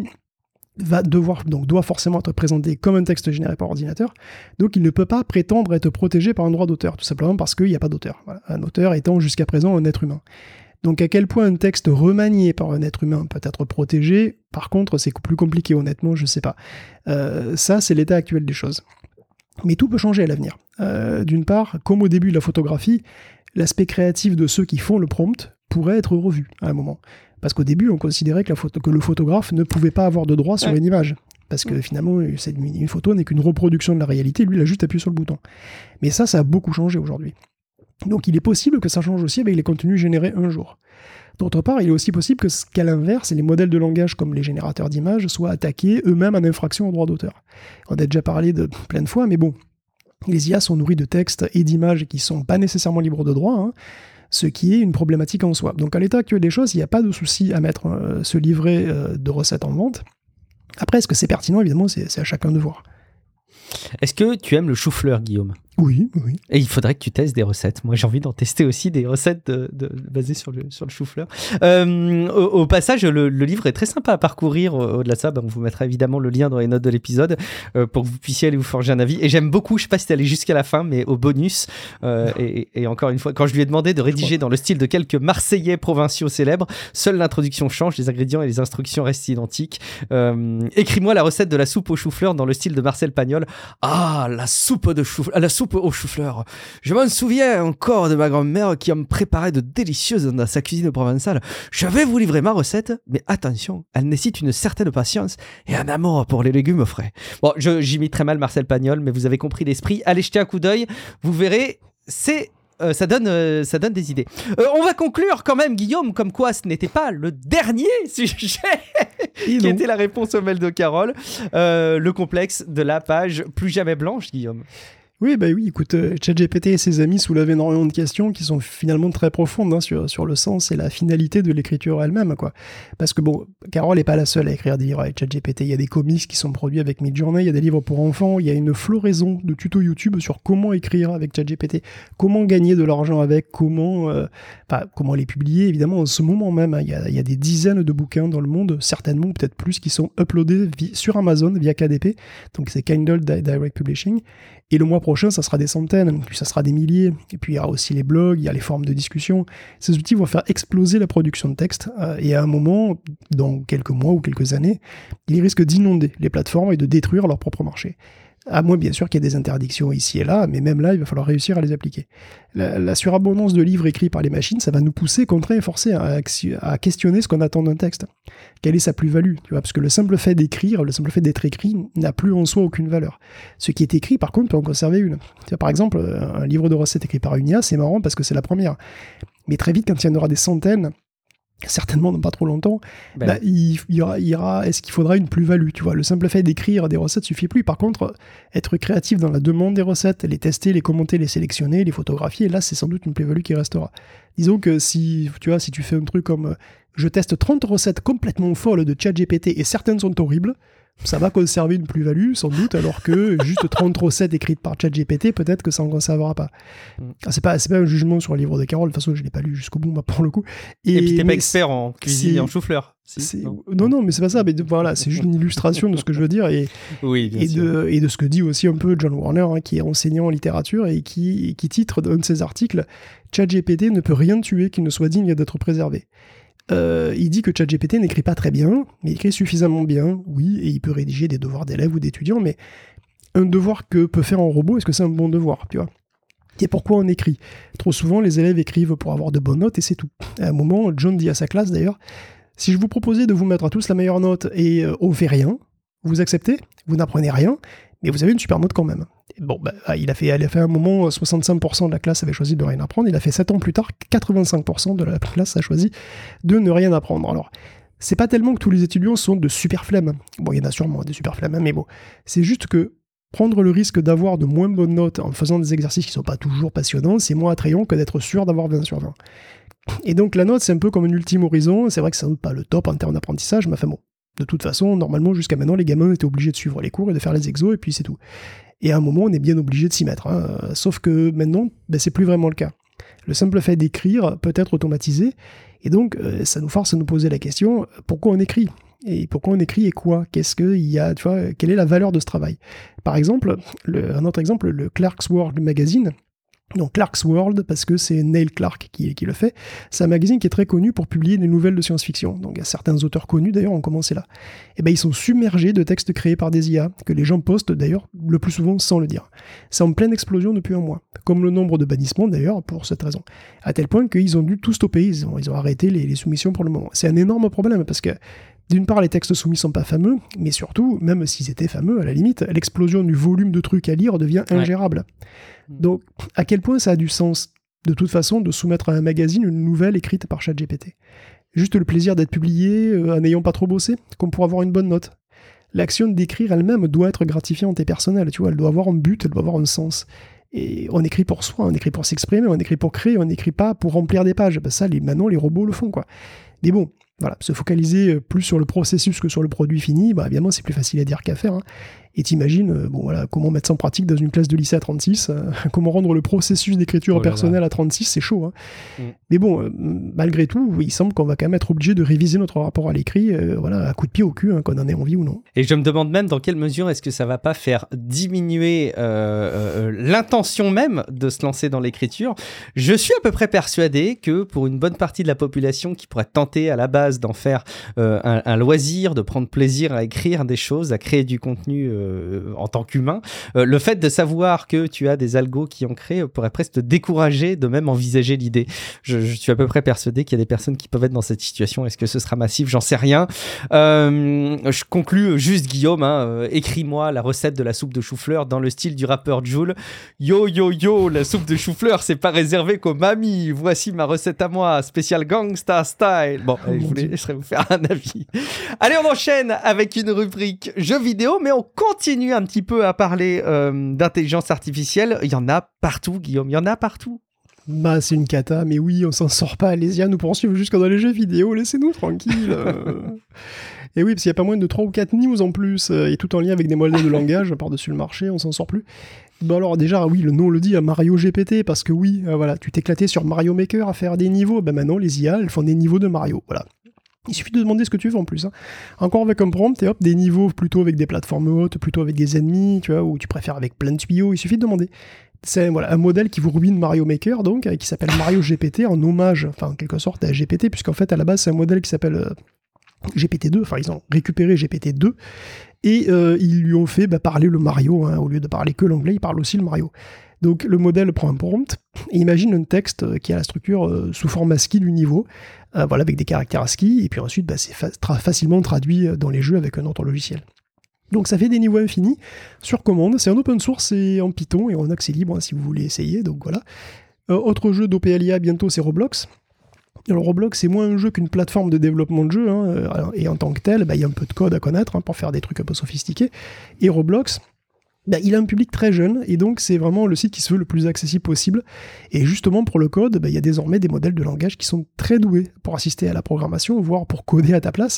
va devoir, donc doit forcément être présenté comme un texte généré par ordinateur, donc il ne peut pas prétendre être protégé par un droit d'auteur, tout simplement parce qu'il n'y a pas d'auteur. Voilà. Un auteur étant jusqu'à présent un être humain. Donc à quel point un texte remanié par un être humain peut être protégé, par contre c'est plus compliqué honnêtement, je sais pas. Euh, ça c'est l'état actuel des choses. Mais tout peut changer à l'avenir. Euh, d'une part, comme au début de la photographie, l'aspect créatif de ceux qui font le prompt pourrait être revu à un moment. Parce qu'au début on considérait que, la photo, que le photographe ne pouvait pas avoir de droit sur ouais. une image. Parce que finalement une photo n'est qu'une reproduction de la réalité, lui il a juste appuyé sur le bouton. Mais ça, ça a beaucoup changé aujourd'hui. Donc il est possible que ça change aussi avec les contenus générés un jour. D'autre part, il est aussi possible que, qu'à l'inverse, les modèles de langage comme les générateurs d'images soient attaqués eux-mêmes en infraction au droit d'auteur. On a déjà parlé de plein de fois, mais bon, les I A sont nourris de textes et d'images qui ne sont pas nécessairement libres de droit, hein, ce qui est une problématique en soi. Donc à l'état actuel des choses, il n'y a pas de souci à mettre euh, ce livret euh, de recettes en vente. Après, est-ce que c'est pertinent? Évidemment, c'est, c'est à chacun de voir. Est-ce que tu aimes le chou-fleur, Guillaume? Oui, oui. Et il faudrait que tu testes des recettes. Moi, j'ai envie d'en tester aussi des recettes de, de, basées sur le, sur le chou-fleur. Euh, au, au passage, le, le livre est très sympa à parcourir. Au-delà de ça, ben, on vous mettra évidemment le lien dans les notes de l'épisode euh, pour que vous puissiez aller vous forger un avis. Et j'aime beaucoup, je sais pas si t'es allé jusqu'à la fin, mais au bonus. Euh, et, et encore une fois, quand je lui ai demandé de rédiger dans le style de quelques Marseillais provinciaux célèbres, seule l'introduction change, les ingrédients et les instructions restent identiques. Euh, écris-moi la recette de la soupe au chou-fleur dans le style de Marcel Pagnol. Ah, la soupe de chou la soupe au chou-fleur. Je m'en souviens encore de ma grand-mère qui en préparait de délicieuses dans sa cuisine provençale. Je vais vous livrer ma recette, mais attention, elle nécessite une certaine patience et un amour pour les légumes frais. Bon, je, j'imite très mal Marcel Pagnol, mais vous avez compris l'esprit. Allez jeter un coup d'œil, vous verrez, c'est... Euh, ça, donne, euh, ça donne des idées. Euh, on va conclure quand même, Guillaume, comme quoi ce n'était pas le dernier sujet qui non. était la réponse au mail de Carole. Euh, le complexe de la page plus jamais blanche, Guillaume. Oui, bah oui, écoute, euh, ChatGPT et ses amis soulèvent énormément de questions qui sont finalement très profondes hein, sur, sur le sens et la finalité de l'écriture elle-même, quoi. Parce que bon, Carole n'est pas la seule à écrire des livres avec ChatGPT. Il y a des comics qui sont produits avec Midjourney, il y a des livres pour enfants, il y a une floraison de tutos YouTube sur comment écrire avec ChatGPT, comment gagner de l'argent avec, comment, euh, enfin, comment les publier, évidemment, en ce moment même. Hein, il, y a, il y a des dizaines de bouquins dans le monde, certainement, peut-être plus, qui sont uploadés vi- sur Amazon via K D P, donc c'est Kindle Direct Publishing. Et le mois prochain, ça sera des centaines, puis ça sera des milliers. Et puis il y aura aussi les blogs, il y a les forums de discussion. Ces outils vont faire exploser la production de texte. Euh, et à un moment, dans quelques mois ou quelques années, ils risquent d'inonder les plateformes et de détruire leur propre marché. À moins, bien sûr, qu'il y ait des interdictions ici et là, mais même là, il va falloir réussir à les appliquer. La, la surabondance de livres écrits par les machines, ça va nous pousser, contraindre et forcer à, à questionner ce qu'on attend d'un texte. Quelle est sa plus-value, tu vois, parce que le simple fait d'écrire, le simple fait d'être écrit, n'a plus en soi aucune valeur. Ce qui est écrit, par contre, peut en conserver une. Tu vois, par exemple, un livre de recettes écrit par une I A, c'est marrant parce que c'est la première. Mais très vite, quand il y en aura des centaines, certainement dans pas trop longtemps, ben. bah, il, il y aura, il y aura, est-ce qu'il faudra une plus-value, tu vois, le simple fait d'écrire des recettes suffit plus. Par contre, être créatif dans la demande des recettes, les tester, les commenter, les sélectionner, les photographier, là c'est sans doute une plus-value qui restera. Disons que si tu vois, si tu fais un truc comme euh, je teste trente recettes complètement folles de ChatGPT et certaines sont horribles, ça va conserver une plus-value, sans doute, alors que juste trente recettes écrites par ChatGPT, peut-être que ça n'en conservera pas. Ah, c'est pas, c'est pas un jugement sur le livre de Carole, de toute façon, je ne l'ai pas lu jusqu'au bout, bah, pour le coup. Et, et puis, t'es pas expert en cuisine et en chou-fleur. Si, non. non, non, mais c'est pas ça. Mais de, voilà, c'est juste une illustration de ce que je veux dire et, oui, bien et, sûr. de, et de ce que dit aussi un peu John Warner, hein, qui est enseignant en littérature et qui, qui titre d'un de ses articles « ChatGPT ne peut rien tuer qui ne soit digne d'être préservé ». Euh, il dit que ChatGPT n'écrit pas très bien, mais il écrit suffisamment bien, oui, et il peut rédiger des devoirs d'élèves ou d'étudiants, mais un devoir que peut faire un robot, est-ce que c'est un bon devoir, tu vois ? Et pourquoi on écrit ? Trop souvent, les élèves écrivent pour avoir de bonnes notes et c'est tout. À un moment, John dit à sa classe d'ailleurs, si je vous proposais de vous mettre à tous la meilleure note et euh, on fait rien, vous acceptez ? Vous n'apprenez rien, mais vous avez une super note quand même. Bon, bah, il a fait, il a fait un moment, soixante-cinq pour cent de la classe avait choisi de rien apprendre. Il a fait sept ans plus tard, quatre-vingt-cinq pour cent de la classe a choisi de ne rien apprendre. Alors, c'est pas tellement que tous les étudiants sont de super flemmes. Bon, il y en a sûrement des super flemmes, mais bon. C'est juste que prendre le risque d'avoir de moins bonnes notes en faisant des exercices qui sont pas toujours passionnants, c'est moins attrayant que d'être sûr d'avoir vingt sur vingt. Et donc, la note, c'est un peu comme un ultime horizon. C'est vrai que c'est pas le top en termes d'apprentissage, mais enfin bon. De toute façon, normalement, jusqu'à maintenant, les gamins étaient obligés de suivre les cours et de faire les exos, et puis c'est tout. Et à un moment, on est bien obligé de s'y mettre. Hein. Sauf que maintenant, ben, c'est plus vraiment le cas. Le simple fait d'écrire peut être automatisé, et donc euh, ça nous force à nous poser la question, pourquoi on écrit ? Et pourquoi on écrit et quoi ? Qu'est-ce qu'il y a, tu vois, quelle est la valeur de ce travail ? Par exemple, le, un autre exemple, le Clarkesworld Magazine, donc Clarkesworld, parce que c'est Neil Clark qui, qui le fait, c'est un magazine qui est très connu pour publier des nouvelles de science-fiction. Donc certains auteurs connus d'ailleurs ont commencé là. Et ben ils sont submergés de textes créés par des I A, que les gens postent d'ailleurs le plus souvent sans le dire. C'est en pleine explosion depuis un mois, comme le nombre de bannissements d'ailleurs pour cette raison. À tel point qu'ils ont dû tout stopper, ils ont, ils ont arrêté les, les soumissions pour le moment. C'est un énorme problème parce que d'une part, les textes soumis sont pas fameux, mais surtout, même s'ils étaient fameux, à la limite, l'explosion du volume de trucs à lire devient ingérable. Ouais. Donc, à quel point ça a du sens, de toute façon, de soumettre à un magazine une nouvelle écrite par ChatGPT ? Juste le plaisir d'être publié euh, en n'ayant pas trop bossé, comme pour avoir une bonne note. L'action d'écrire elle-même doit être gratifiante et personnelle, tu vois, elle doit avoir un but, elle doit avoir un sens. Et on écrit pour soi, on écrit pour s'exprimer, on écrit pour créer, on n'écrit pas pour remplir des pages. Ben ça, les, maintenant, les robots le font, quoi. Mais bon, voilà, se focaliser plus sur le processus que sur le produit fini, bah évidemment c'est plus facile à dire qu'à faire. Hein. Et t'imagines, euh, bon voilà, comment mettre ça en pratique dans une classe de lycée à trente-six, euh, comment rendre le processus d'écriture Oh là personnelle là. à trente-six, c'est chaud. Hein. Mm. Mais bon, euh, malgré tout, il semble qu'on va quand même être obligé de réviser notre rapport à l'écrit, euh, voilà, à coup de pied au cul, hein, qu'on en ait envie ou non. Et je me demande même dans quelle mesure est-ce que ça va pas faire diminuer euh, euh, l'intention même de se lancer dans l'écriture. Je suis à peu près persuadé que pour une bonne partie de la population qui pourrait tenter à la base d'en faire euh, un, un loisir, de prendre plaisir à écrire des choses, à créer du contenu euh, en tant qu'humain, euh, le fait de savoir que tu as des algos qui en créent pourrait presque te décourager de même envisager l'idée. Je, je suis à peu près persuadé qu'il y a des personnes qui peuvent être dans cette situation. Est-ce que ce sera massif ? J'en sais rien. Euh, je conclus juste, Guillaume, hein, euh, écris-moi la recette de la soupe de chou-fleur dans le style du rappeur Jul. Yo, yo, yo, la soupe de chou-fleur, c'est pas réservé qu'aux mamies. Voici ma recette à moi, spécial gangsta style. Bon, allez, je voulais, je serais vous faire un avis. Allez, on enchaîne avec une rubrique jeux vidéo, mais on continue un petit peu à parler euh, d'intelligence artificielle. Il y en a partout, Guillaume, il y en a partout. Bah, c'est une cata, mais oui, on s'en sort pas. Les I A nous poursuivent jusque dans les jeux vidéo, laissez-nous tranquilles. euh. Et oui, parce qu'il y a pas moins de trois ou quatre news en plus, euh, et tout en lien avec des modèles de langage par-dessus le marché, on s'en sort plus. Bon alors déjà, oui, le nom le dit, à Mario G P T, parce que oui, euh, voilà, tu t'éclatais sur Mario Maker à faire des niveaux, ben maintenant les I A, elles font des niveaux de Mario, voilà. Il suffit de demander ce que tu veux en plus. Hein. Encore avec un prompt, et hop, des niveaux plutôt avec des plateformes hautes, plutôt avec des ennemis, tu vois, ou tu préfères avec plein de tuyaux, il suffit de demander. C'est voilà, un modèle qui vous ruine Mario Maker, donc, qui s'appelle Mario G P T, en hommage, enfin en quelque sorte, à G P T, puisqu'en fait, à la base, c'est un modèle qui s'appelle euh, G P T deux, enfin ils ont récupéré G P T deux, et euh, ils lui ont fait bah, parler le Mario, hein, au lieu de parler que l'anglais, il parle aussi le Mario. Donc le modèle prend un prompt, et imagine un texte qui a la structure euh, sous forme ASCII du niveau, euh, voilà, avec des caractères ASCII, et puis ensuite bah, c'est fa- tra- facilement traduit dans les jeux avec un autre logiciel. Donc ça fait des niveaux infinis sur commande, c'est en open source et en Python et en accès libre hein, si vous voulez essayer, donc voilà. Euh, autre jeu d'O P L I A bientôt, c'est Roblox. Alors Roblox, c'est moins un jeu qu'une plateforme de développement de jeu, hein, et en tant que tel, bah, il y a un peu de code à connaître hein, pour faire des trucs un peu sophistiqués. Et Roblox, bah, il a un public très jeune, et donc c'est vraiment le site qui se veut le plus accessible possible. Et justement pour le code, bah, il y a désormais des modèles de langage qui sont très doués pour assister à la programmation, voire pour coder à ta place.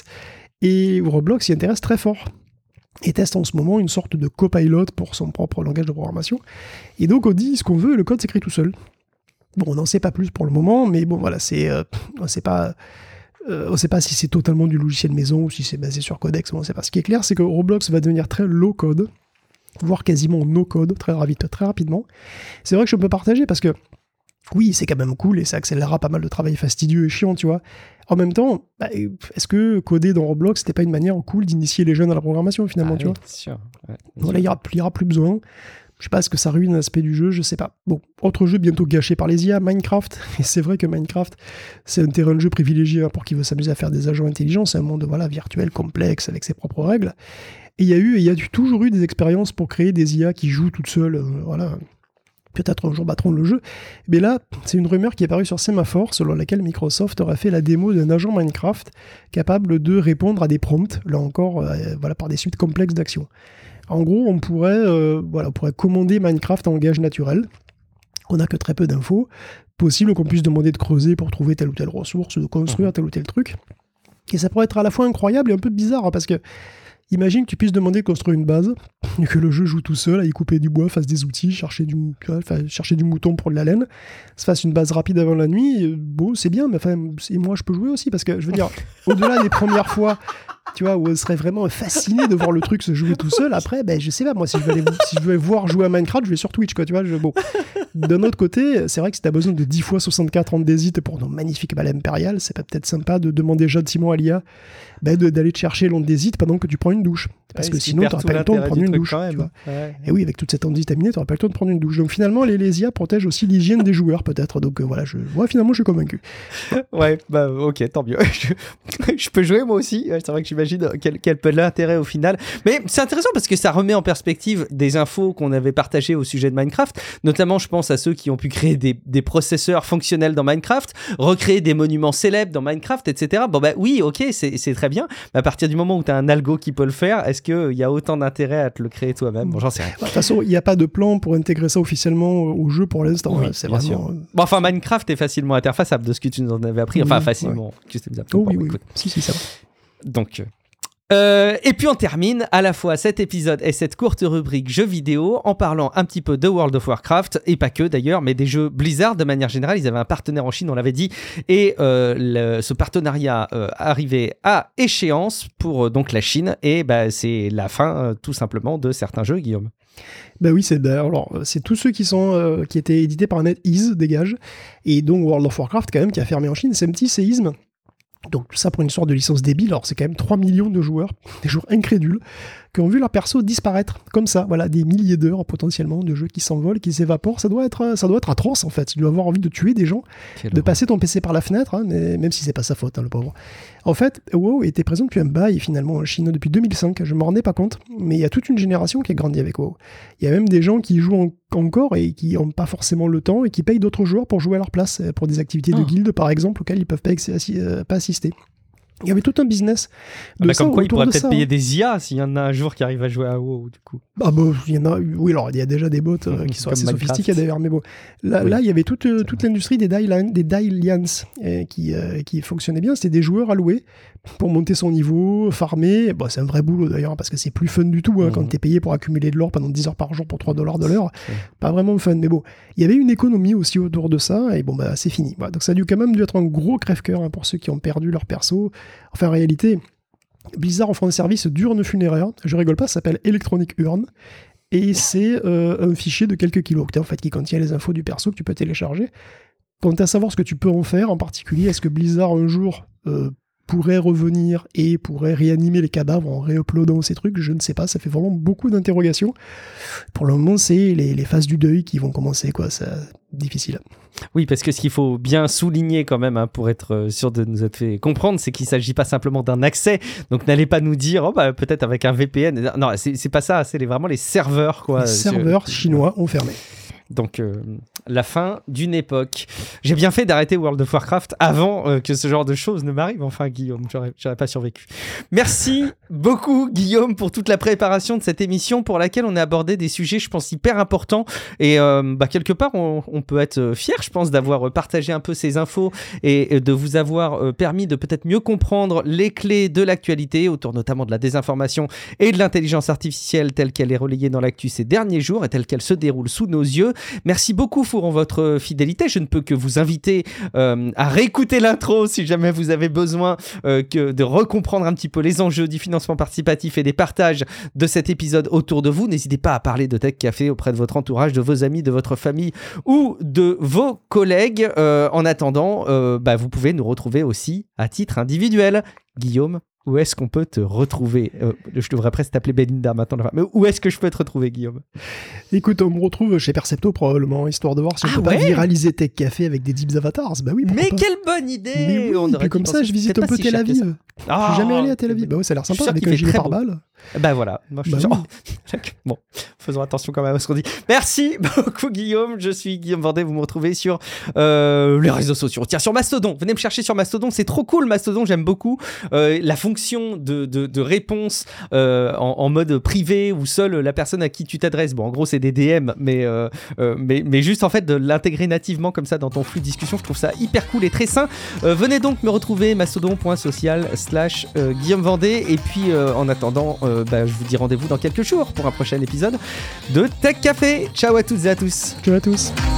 Et Roblox s'y intéresse très fort. Et teste en ce moment une sorte de copilote pour son propre langage de programmation. Et donc on dit ce qu'on veut, et le code s'écrit tout seul. Bon, on n'en sait pas plus pour le moment, mais bon voilà, c'est, euh, on ne sait pas, euh, on sait pas si c'est totalement du logiciel maison ou si c'est basé sur Codex, on ne sait pas. Ce qui est clair, c'est que Roblox va devenir très low code, voire quasiment no code, très, vite, très rapidement. C'est vrai que je peux partager parce que oui, c'est quand même cool et ça accélérera pas mal de travail fastidieux et chiant, tu vois. En même temps, bah, est-ce que coder dans Roblox, c'était pas une manière cool d'initier les jeunes à la programmation finalement, ah, tu oui, vois sûr. Ouais, voilà, il n'y aura, aura plus besoin. Je sais pas, est-ce que ça ruine l'aspect du jeu, je sais pas. Bon, autre jeu bientôt gâché par les I A, Minecraft. Et c'est vrai que Minecraft, c'est un terrain de jeu privilégié hein, pour qui veut s'amuser à faire des agents intelligents. C'est un monde voilà, virtuel, complexe, avec ses propres règles. Et il y a eu, et il y a toujours eu des expériences pour créer des I A qui jouent toutes seules, euh, voilà. Peut-être un jour battront le jeu. Mais là, c'est une rumeur qui est parue sur Semaphore, selon laquelle Microsoft aurait fait la démo d'un agent Minecraft capable de répondre à des prompts, là encore, euh, voilà, par des suites complexes d'actions. En gros, on pourrait, euh, voilà, on pourrait commander Minecraft en langage naturel. On n'a que très peu d'infos. Possible qu'on puisse demander de creuser pour trouver telle ou telle ressource, de construire tel ou tel truc. Et ça pourrait être à la fois incroyable et un peu bizarre, hein, parce que imagine que tu puisses demander de construire une base, et que le jeu joue tout seul, à y couper du bois, fasse des outils, chercher du, enfin, chercher du mouton pour de la laine, se fasse une base rapide avant la nuit. Et, bon, c'est bien, mais enfin, et moi je peux jouer aussi, parce que je veux dire, au-delà des premières fois, tu vois, où on serait vraiment fasciné de voir le truc se jouer tout seul, après, ben, je sais pas, moi, si je veux, aller, si je veux voir jouer à Minecraft, je vais sur Twitch, quoi, tu vois. Je, bon. D'un autre côté, c'est vrai que si t'as besoin de dix fois soixante-quatre ans d'hésite pour nos magnifiques balles impériales, c'est peut-être sympa de demander gentiment à l'I A ben, de, d'aller te chercher l'ondésite pendant que tu prends une douche. Parce ouais, que sinon, t'auras pas le temps de prendre une douche. Tu vois. Ouais. Et oui, avec toute cette ondite aminée, t'auras pas le temps de prendre une douche. Donc finalement, les, les I A protègent aussi l'hygiène des joueurs, peut-être. Donc euh, voilà, je, ouais, finalement, je suis convaincu. Ouais, bah ok, tant mieux. Je, je peux jouer moi aussi. C'est vrai que j'imagine quel, quel peut être l'intérêt au final. Mais c'est intéressant parce que ça remet en perspective des infos qu'on avait partagées au sujet de Minecraft. Notamment, je pense à ceux qui ont pu créer des, des processeurs fonctionnels dans Minecraft, recréer des monuments célèbres dans Minecraft, et cetera. Bon bah oui, ok, c'est, c'est très bien. Mais à partir du moment où tu as un algo qui peut le faire, est-ce qu'il y a autant d'intérêt à te le créer toi-même? Bon, j'en sais rien. De toute façon, il n'y a pas de plan pour intégrer ça officiellement au jeu pour l'instant. Oui, hein. C'est bien vraiment... sûr. Bon, enfin, Minecraft est facilement interfaçable de ce que tu nous en avais appris. Enfin, oui, facilement. Ouais. Customisable. Oh, bon, oui, oui. Écoute. Si, si, ça va. Donc, Euh, et puis on termine à la fois cet épisode et cette courte rubrique jeux vidéo en parlant un petit peu de World of Warcraft, et pas que d'ailleurs, mais des jeux Blizzard de manière générale. Ils avaient un partenaire en Chine, on l'avait dit, et euh, le, ce partenariat euh, arrivait à échéance pour euh, donc la Chine, et bah, c'est la fin euh, tout simplement de certains jeux, Guillaume. Bah oui, c'est, bah, alors, c'est tous ceux qui, sont, euh, qui étaient édités par NetEase, dégage, et donc World of Warcraft quand même qui a fermé en Chine, c'est un petit séisme. Donc tout ça pour une sorte de licence débile. Alors c'est quand même trois millions de joueurs, des joueurs incrédules, qui ont vu leur perso disparaître, comme ça, voilà, des milliers d'heures potentiellement de jeux qui s'envolent, qui s'évaporent. Ça doit être, ça doit être atroce en fait. Tu dois avoir envie de tuer des gens, Quelle de horreur. Passer ton P C par la fenêtre, hein, mais même si c'est pas sa faute, hein, le pauvre. En fait, WoW était présent depuis un bail finalement en Chine depuis deux mille cinq. Je me rendais pas compte, mais il y a toute une génération qui a grandi avec WoW. Il y a même des gens qui jouent en- encore et qui n'ont pas forcément le temps et qui payent d'autres joueurs pour jouer à leur place, pour des activités Oh. de guilde par exemple auxquelles ils peuvent pas, ex- assi- euh, pas assister. Il y avait tout un business de Bah, ça comme quoi, il autour pourrait de peut-être ça, payer hein. des I A s'il y en a un jour qui arrive à jouer à WoW, du coup. Ah bah, il y en a, oui, alors il y a déjà des bots euh, qui sont Comme assez Minecraft. sophistiqués d'ailleurs, mais bon. Là, Oui. là il y avait toute, euh, toute l'industrie des Dailan- des Dailians euh, qui, euh, qui fonctionnait bien. C'était des joueurs alloués pour monter son niveau, farmer. Bon, c'est un vrai boulot d'ailleurs, parce que c'est plus fun du tout hein, Mhm. quand t'es payé pour accumuler de l'or pendant dix heures par jour pour trois dollars de l'heure. Ouais. Pas vraiment fun, mais bon. Il y avait une économie aussi autour de ça, et bon, bah c'est fini. Voilà, donc ça a dû quand même dû être un gros crève-cœur hein, pour ceux qui ont perdu leur perso. Enfin, en réalité, Blizzard offre un service d'urne funéraire, je rigole pas, ça s'appelle Electronic Urn, et c'est euh, un fichier de quelques kilooctets en fait, qui contient les infos du perso que tu peux télécharger. Quant à savoir ce que tu peux en faire, en particulier, est-ce que Blizzard un jour euh, pourrait revenir et pourrait réanimer les cadavres en réuploadant ces trucs, je ne sais pas, ça fait vraiment beaucoup d'interrogations. Pour le moment, c'est les, les phases du deuil qui vont commencer, quoi, c'est difficile. Oui, parce que ce qu'il faut bien souligner quand même, hein, pour être euh, sûr de nous être fait comprendre, c'est qu'il ne s'agit pas simplement d'un accès. Donc n'allez pas nous dire, oh, bah, peut-être avec un V P N. Non, c'est, c'est pas ça, c'est les, vraiment les serveurs. Quoi, les serveurs sur... chinois ont fermé. Donc, euh, la fin d'une époque. J'ai bien fait d'arrêter World of Warcraft avant euh, que ce genre de choses ne m'arrive. Enfin, Guillaume, j'aurais, j'aurais pas survécu. Merci beaucoup, Guillaume, pour toute la préparation de cette émission pour laquelle on a abordé des sujets, je pense, hyper importants. Et euh, bah, quelque part, on, on peut être fier, je pense, d'avoir partagé un peu ces infos et de vous avoir euh, permis de peut-être mieux comprendre les clés de l'actualité autour notamment de la désinformation et de l'intelligence artificielle telle qu'elle est relayée dans l'actu ces derniers jours et telle qu'elle se déroule sous nos yeux. Merci beaucoup pour votre fidélité. Je ne peux que vous inviter euh, à réécouter l'intro si jamais vous avez besoin euh, que de recomprendre un petit peu les enjeux du financement participatif et des partages de cet épisode autour de vous. N'hésitez pas à parler de Tech Café auprès de votre entourage, de vos amis, de votre famille ou de vos collègues. Euh, en attendant, euh, bah, vous pouvez nous retrouver aussi à titre individuel. Guillaume, où est-ce qu'on peut te retrouver ? euh, Je devrais presque t'appeler Belinda maintenant. Mais où est-ce que je peux te retrouver, Guillaume ? Écoute, on me retrouve chez Percepto probablement, histoire de voir si on Ah peut ouais pas viraliser Tech Café avec des Dips Avatars. Bah oui, pourquoi Mais pas. quelle bonne idée! Mais oui, On et aurait puis dû comme penser. ça, je visite C'est un pas peu si Tel cher que Aviv. ça. Je suis jamais allé à Tel Ah, Aviv. Bah ouais, ça a l'air je suis sympa sûr avec qu'il un fait gilet très par beau. balle. Ben voilà, moi je suis Bah sûr. oui. Bon, faisons attention quand même à ce qu'on dit. Merci beaucoup Guillaume, je suis Guillaume Vendée, vous me retrouvez sur euh, les réseaux sociaux. Tiens, sur Mastodon, venez me chercher sur Mastodon, c'est trop cool Mastodon, j'aime beaucoup. Euh, la fonction de, de, de réponse euh, en, en mode privé où seule la personne à qui tu t'adresses, bon en gros c'est des D M, mais, euh, euh, mais, mais juste en fait de l'intégrer nativement comme ça dans ton flux de discussion, je trouve ça hyper cool et très sain. Euh, venez donc me retrouver mastodon.social slash Guillaume Vendée et puis euh, en attendant, euh, bah, je vous dis rendez-vous dans quelques jours pour un prochain épisode de Tech Café. Ciao à toutes et à tous. Ciao à tous.